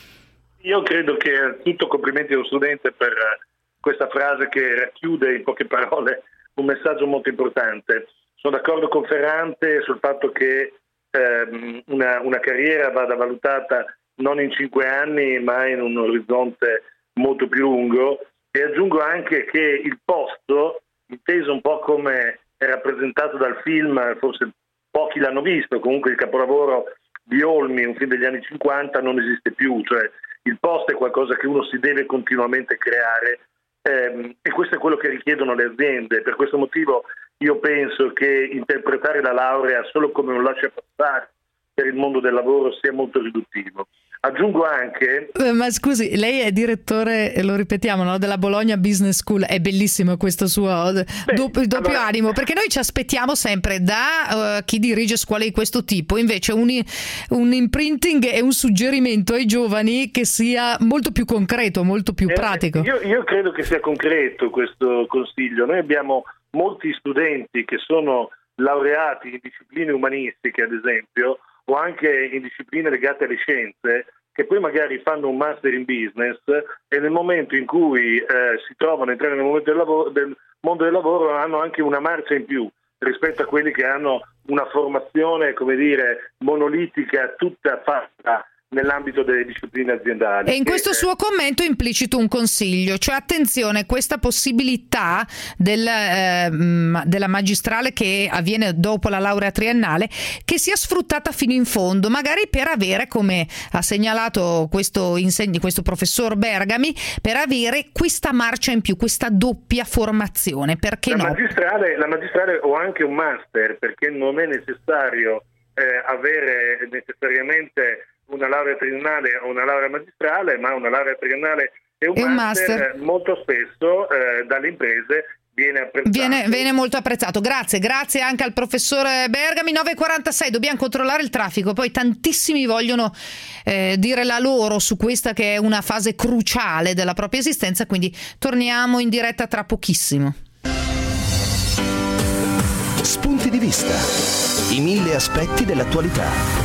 Io credo che tutto complimenti allo studente per questa frase che racchiude in poche parole un messaggio molto importante. Sono d'accordo con Ferrante sul fatto che ehm, una, una carriera vada valutata non in cinque anni ma in un orizzonte molto più lungo, e aggiungo anche che il posto, inteso un po' come è rappresentato dal film, forse pochi l'hanno visto, comunque il capolavoro di Olmi, un film degli anni cinquanta, non esiste più, cioè il posto è qualcosa che uno si deve continuamente creare. Eh, e questo è quello che richiedono le aziende. Per questo motivo io penso che interpretare la laurea solo come un lasciapassare per il mondo del lavoro sia molto riduttivo. Aggiungo anche... Eh, ma scusi, lei è direttore, lo ripetiamo, no, della Bologna Business School. È bellissimo questo suo Beh, doppio, doppio allora... animo, perché noi ci aspettiamo sempre da uh, chi dirige scuole di questo tipo invece un, un imprinting e un suggerimento ai giovani che sia molto più concreto, molto più eh, pratico. Io, io credo che sia concreto questo consiglio. Noi abbiamo molti studenti che sono laureati in discipline umanistiche, ad esempio, o anche in discipline legate alle scienze, che poi magari fanno un master in business e nel momento in cui eh, si trovano a entrare nel momento del, lavoro, del mondo del lavoro hanno anche una marcia in più rispetto a quelli che hanno una formazione, come dire, monolitica, tutta fatta nell'ambito delle discipline aziendali. E in questo suo commento implicito un consiglio, cioè attenzione, questa possibilità del, eh, della magistrale che avviene dopo la laurea triennale, che sia sfruttata fino in fondo, magari per avere, come ha segnalato questo, insegni, questo professor Bergami, per avere questa marcia in più, questa doppia formazione, perché la no? Magistrale, la magistrale o anche un master, perché non è necessario eh, avere necessariamente una laurea triennale o una laurea magistrale, ma una laurea triennale e un, e un master, master molto spesso eh, dalle imprese viene apprezzato. Viene, viene molto apprezzato. Grazie, grazie anche al professor Bergami. nove e quarantasei, dobbiamo controllare il traffico, poi tantissimi vogliono eh, dire la loro su questa che è una fase cruciale della propria esistenza, quindi torniamo in diretta tra pochissimo. vista. I mille aspetti dell'attualità.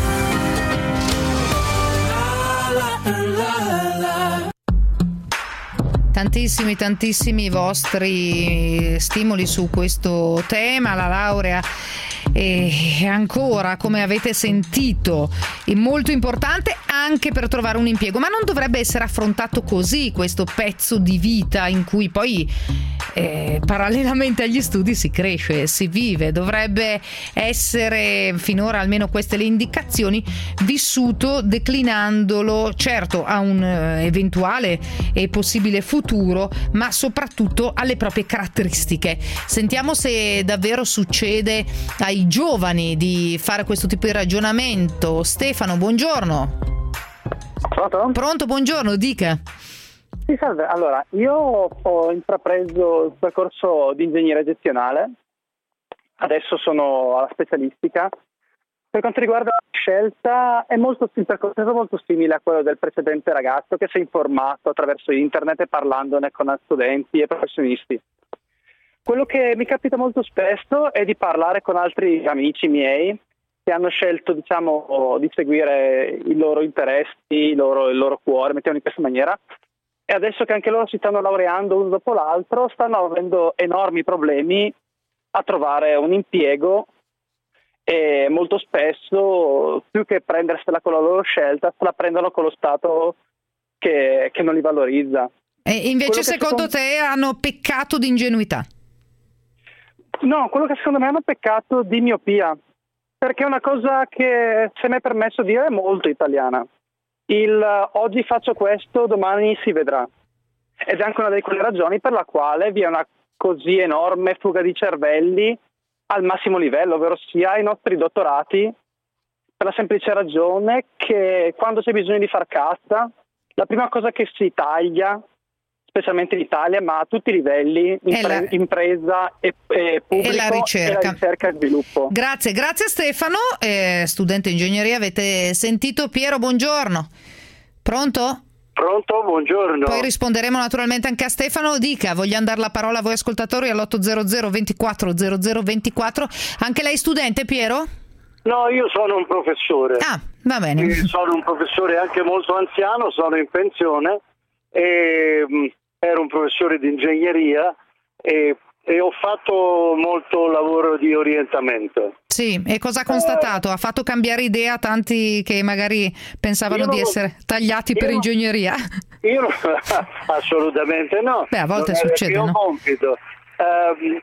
Tantissimi, tantissimi vostri stimoli su questo tema, la laurea è ancora, come avete sentito, è molto importante anche per trovare un impiego, ma non dovrebbe essere affrontato così questo pezzo di vita in cui poi eh, parallelamente agli studi si cresce, si vive, dovrebbe essere, finora almeno queste le indicazioni, vissuto declinandolo certo a un eh, eventuale e possibile futuro, ma soprattutto alle proprie caratteristiche. Sentiamo se davvero succede ai giovani di fare questo tipo di ragionamento. Stefano, buongiorno. Pronto? Pronto, buongiorno, dica. Sì, salve. Allora, io ho intrapreso il percorso di ingegneria gestionale, adesso sono alla specialistica. Per quanto riguarda la scelta, è molto, il percorso è molto simile a quello del precedente ragazzo che si è informato attraverso internet e parlandone con studenti e professionisti. Quello che mi capita molto spesso è di parlare con altri amici miei che hanno scelto, diciamo, di seguire i loro interessi, il loro, il loro cuore, mettiamo in questa maniera, e adesso che anche loro si stanno laureando uno dopo l'altro, stanno avendo enormi problemi a trovare un impiego e molto spesso, più che prendersela con la loro scelta, se la prendono con lo Stato che, che non li valorizza. E invece secondo secondo... te hanno peccato di ingenuità? No, quello che secondo me hanno peccato di miopia, perché è una cosa che, se mi è permesso dire, è molto italiana. Il oggi faccio questo, domani si vedrà. Ed è anche una delle quelle ragioni per la quale vi è una così enorme fuga di cervelli al massimo livello, ovvero sia i nostri dottorati, per la semplice ragione che quando c'è bisogno di far cassa, la prima cosa che si taglia, specialmente in Italia, ma a tutti i livelli, impre- la, impresa e, e pubblico, e la ricerca. E la ricerca e sviluppo. Grazie, grazie Stefano, eh, studente in ingegneria, avete sentito. Piero, buongiorno. Pronto? Pronto, buongiorno. Poi risponderemo naturalmente anche a Stefano. Dica, vogliamo dare la parola a voi ascoltatori all'otto zero zero ventiquattro zero zero ventiquattro. Anche lei studente, Piero? No, io sono un professore. Ah, va bene. Io sono un professore anche molto anziano, sono in pensione e mh, ero un professore di ingegneria e, e ho fatto molto lavoro di orientamento. Sì, e cosa ha constatato? Ha fatto cambiare idea a tanti che magari pensavano Io di non- essere tagliati per io- ingegneria? Io non- assolutamente no. Beh, a volte non succede, è il mio no? compito. Ehm,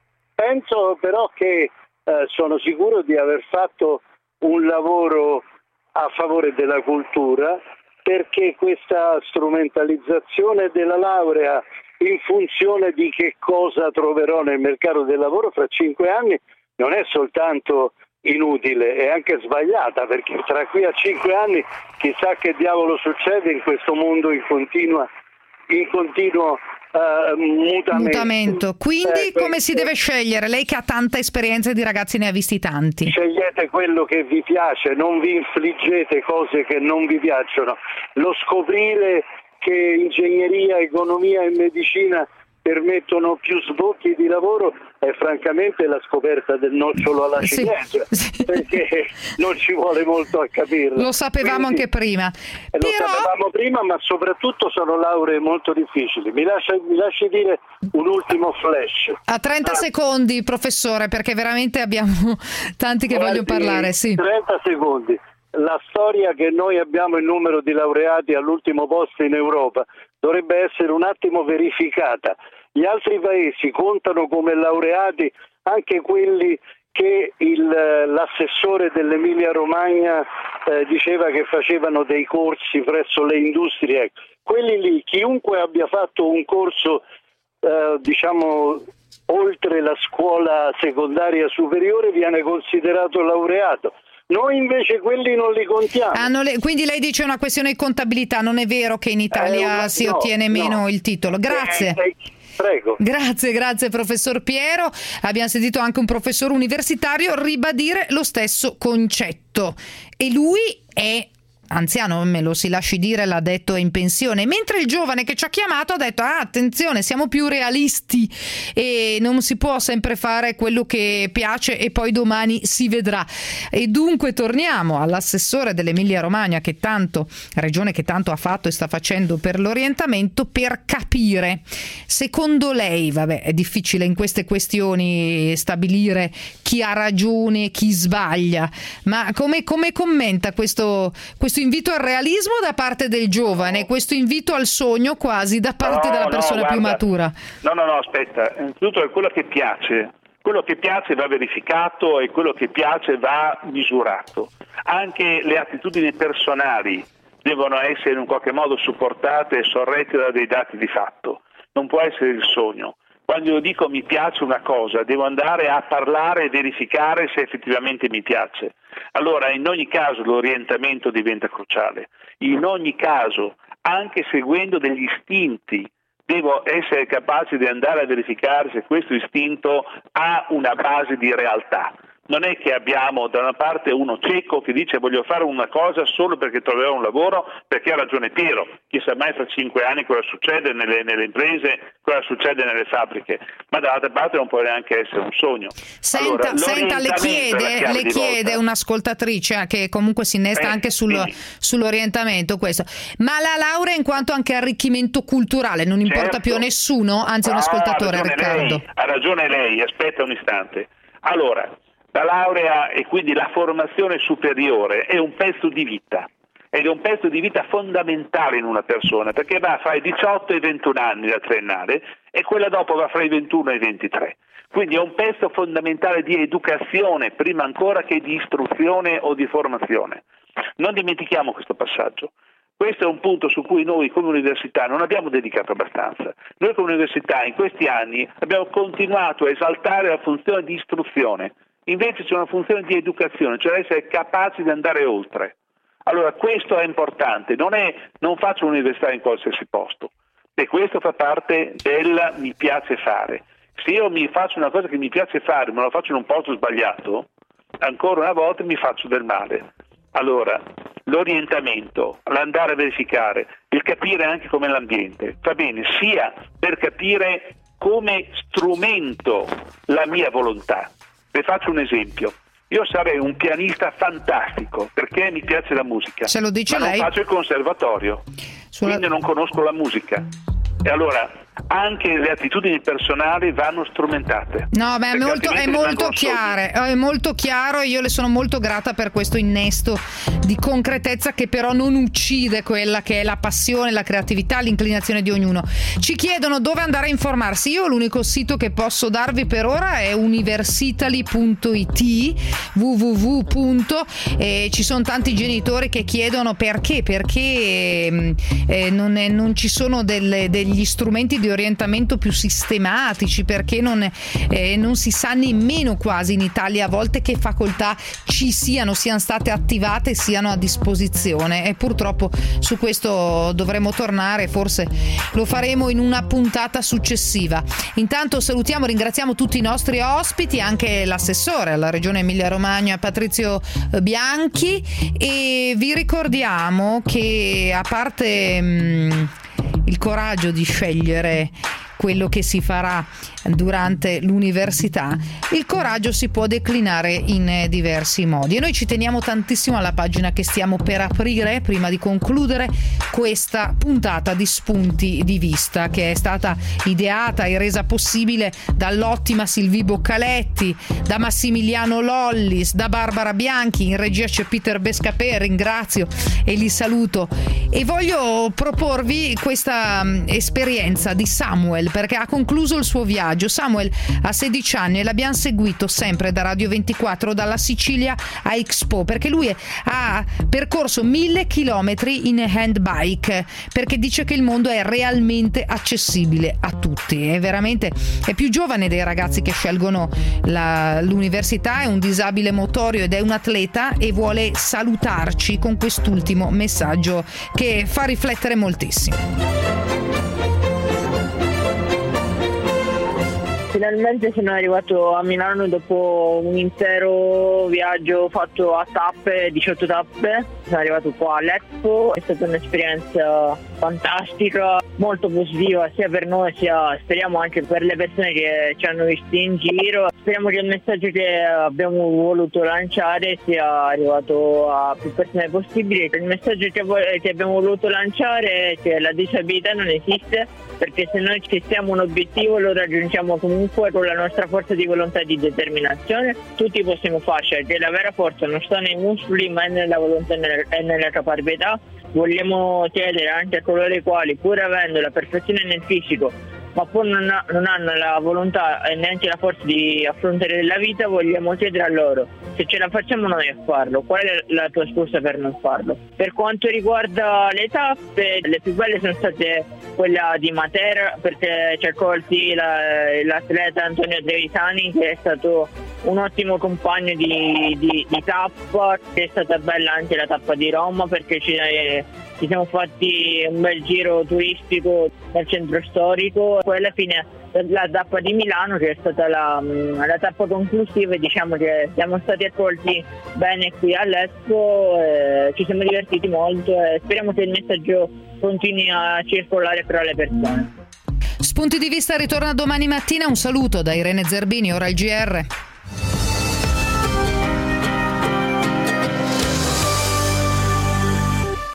penso però che eh, sono sicuro di aver fatto un lavoro a favore della cultura, perché questa strumentalizzazione della laurea in funzione di che cosa troverò nel mercato del lavoro fra cinque anni non è soltanto inutile, è anche sbagliata, perché tra qui a cinque anni chissà che diavolo succede in questo mondo in continua in continuo uh, mutamento. Mutamento. Quindi Eh, come si questo- deve scegliere? Lei che ha tanta esperienza e di ragazzi ne ha visti tanti. Scegliete quello che vi piace, non vi infliggete cose che non vi piacciono. Lo scoprire che ingegneria, economia e medicina permettono più sbocchi di lavoro è francamente la scoperta del nocciolo alla Sì, ciliegia, perché non ci vuole molto a capirlo. Lo sapevamo Quindi, anche prima. eh, Lo sapevamo prima, ma soprattutto sono lauree molto difficili. Mi lascia- mi lasci dire un ultimo flash. A trenta Ah, secondi, professore, perché veramente abbiamo tanti che Guardi, vogliono parlare. Sì. trenta secondi. La storia che noi abbiamo il numero di laureati all'ultimo posto in Europa dovrebbe essere un attimo verificata. Gli altri paesi contano come laureati anche quelli che il, l'assessore dell'Emilia Romagna eh, diceva che facevano dei corsi presso le industrie. Quelli lì, chiunque abbia fatto un corso eh, diciamo oltre la scuola secondaria superiore viene considerato laureato. Noi invece quelli non li contiamo. Ah, non le- quindi lei dice una questione di contabilità, non è vero che in Italia una- si no, ottiene meno no. il titolo. Grazie. Eh, eh, prego. Grazie, grazie professor Piero. Abbiamo sentito anche un professore universitario ribadire lo stesso concetto e lui è anziano, me lo si lasci dire, l'ha detto in pensione, mentre il giovane che ci ha chiamato ha detto ah, attenzione, siamo più realisti e non si può sempre fare quello che piace e poi domani si vedrà. E dunque torniamo all'assessore dell'Emilia Romagna, che tanto, regione che tanto ha fatto e sta facendo per l'orientamento, per capire, secondo lei, vabbè, è difficile in queste questioni stabilire chi ha ragione e chi sbaglia, ma come, come commenta questo, questo invito al realismo da parte del giovane, questo invito al sogno quasi da parte no, della persona no, più guarda, matura? No, no, no, aspetta, innanzitutto è quello che piace. Quello che piace va verificato e quello che piace va misurato. Anche le attitudini personali devono essere in qualche modo supportate e sorrette da dei dati di fatto. Non può essere il sogno. Quando io dico mi piace una cosa, devo andare a parlare e verificare se effettivamente mi piace. Allora, in ogni caso l'orientamento diventa cruciale. In ogni caso, anche seguendo degli istinti, devo essere capace di andare a verificare se questo istinto ha una base di realtà. Non è che abbiamo da una parte uno cieco che dice voglio fare una cosa solo perché troverò un lavoro, perché ha ragione Piero. Chissà mai fra cinque anni cosa succede nelle, nelle imprese, cosa succede nelle fabbriche. Ma dall'altra parte non può neanche essere un sogno. Senta, allora, senta le chiede, le chiede un'ascoltatrice che comunque si innesta eh, anche sul, sull'orientamento questo. Ma la laurea in quanto anche arricchimento culturale non importa certo. più a nessuno? Anzi è un ascoltatore, ha Riccardo. Lei, ha ragione lei, aspetta un istante. Allora, la laurea e quindi la formazione superiore è un pezzo di vita ed è un pezzo di vita fondamentale in una persona, perché va fra i diciotto e i ventuno anni la triennale e quella dopo va fra i ventuno e i ventitré. Quindi è un pezzo fondamentale di educazione prima ancora che di istruzione o di formazione. Non dimentichiamo questo passaggio. Questo è un punto su cui noi come università non abbiamo dedicato abbastanza. Noi come università in questi anni abbiamo continuato a esaltare la funzione di istruzione. Invece c'è una funzione di educazione, cioè essere capaci di andare oltre. Allora questo è importante, non è non faccio l'università in qualsiasi posto, e questo fa parte del mi piace fare. Se io mi faccio una cosa che mi piace fare, ma lo faccio in un posto sbagliato, ancora una volta mi faccio del male. Allora, l'orientamento, l'andare a verificare, il capire anche com'è l'ambiente, va bene, sia per capire come strumento la mia volontà. Vi faccio un esempio. Io sarei un pianista fantastico perché mi piace la musica. Se lo dice ma lei. non faccio il conservatorio, Sulla... quindi non conosco la musica. E allora anche le attitudini personali vanno strumentate. No, beh, è molto, è molto chiaro, è molto chiaro e io le sono molto grata per questo innesto di concretezza che però non uccide quella che è la passione, la creatività, l'inclinazione di ognuno. Ci chiedono dove andare a informarsi. Io l'unico sito che posso darvi per ora è universitaly punto it, www. E ci sono tanti genitori che chiedono perché, perché eh, non, è, non ci sono delle, degli strumenti di orientamento più sistematici, perché non, eh, non si sa nemmeno quasi in Italia a volte che facoltà ci siano, siano state attivate e siano a disposizione, e purtroppo su questo dovremo tornare, forse lo faremo in una puntata successiva. Intanto salutiamo, ringraziamo tutti i nostri ospiti, anche l'assessore alla Regione Emilia Romagna Patrizio Bianchi, e vi ricordiamo che a parte mh, il coraggio di scegliere quello che si farà durante l'università, il coraggio si può declinare in diversi modi e noi ci teniamo tantissimo alla pagina che stiamo per aprire prima di concludere questa puntata di Spunti di Vista, che è stata ideata e resa possibile dall'ottima Silvì Boccaletti, da Massimiliano Lollis, da Barbara Bianchi. In regia c'è Peter Bescapè, ringrazio e li saluto, e voglio proporvi questa esperienza di Samuel, perché ha concluso il suo viaggio. Samuel ha sedici anni e l'abbiamo seguito sempre da Radio ventiquattro dalla Sicilia a Expo, perché lui ha percorso mille chilometri in handbike, perché dice che il mondo è realmente accessibile a tutti. È veramente è più giovane dei ragazzi che scelgono la, l'università, è un disabile motorio ed è un atleta, e vuole salutarci con quest'ultimo messaggio che fa riflettere moltissimo. Sì, finalmente sono arrivato a Milano dopo un intero viaggio fatto a tappe, diciotto tappe. Sono arrivato qua all'Expo, è stata un'esperienza fantastica, molto positiva sia per noi sia speriamo anche per le persone che ci hanno visti in giro. Speriamo che il messaggio che abbiamo voluto lanciare sia arrivato a più persone possibili. Il messaggio che, vo- che abbiamo voluto lanciare è che la disabilità non esiste, perché se noi ci stiamo un obiettivo lo raggiungiamo comunque con la nostra forza di volontà e di determinazione. Tutti possiamo farci, che la vera forza non sta nei muscoli ma è nella volontà e nella, e nella caparbietà. Vogliamo chiedere anche a coloro i quali, pur avendo la perfezione nel fisico, ma poi non, ha, non hanno la volontà e neanche la forza di affrontare la vita, vogliamo chiedere a loro se ce la facciamo noi a farlo, qual è la tua scusa per non farlo. Per quanto riguarda le tappe, le più belle sono state quella di Matera, perché ci ha accolti la, l'atleta Antonio Trevisani, che è stato un ottimo compagno di, di, di tappa. È stata bella anche la tappa di Roma, perché ci, eh, ci siamo fatti un bel giro turistico nel centro storico. Poi alla fine la tappa di Milano, che è stata la, la tappa conclusiva, e diciamo che siamo stati accolti bene qui all'Expo, eh, ci siamo divertiti molto e speriamo che il messaggio continui a circolare fra le persone. Spunti di vista ritorna domani mattina. Un saluto da Irene Zerbini, ora il G R.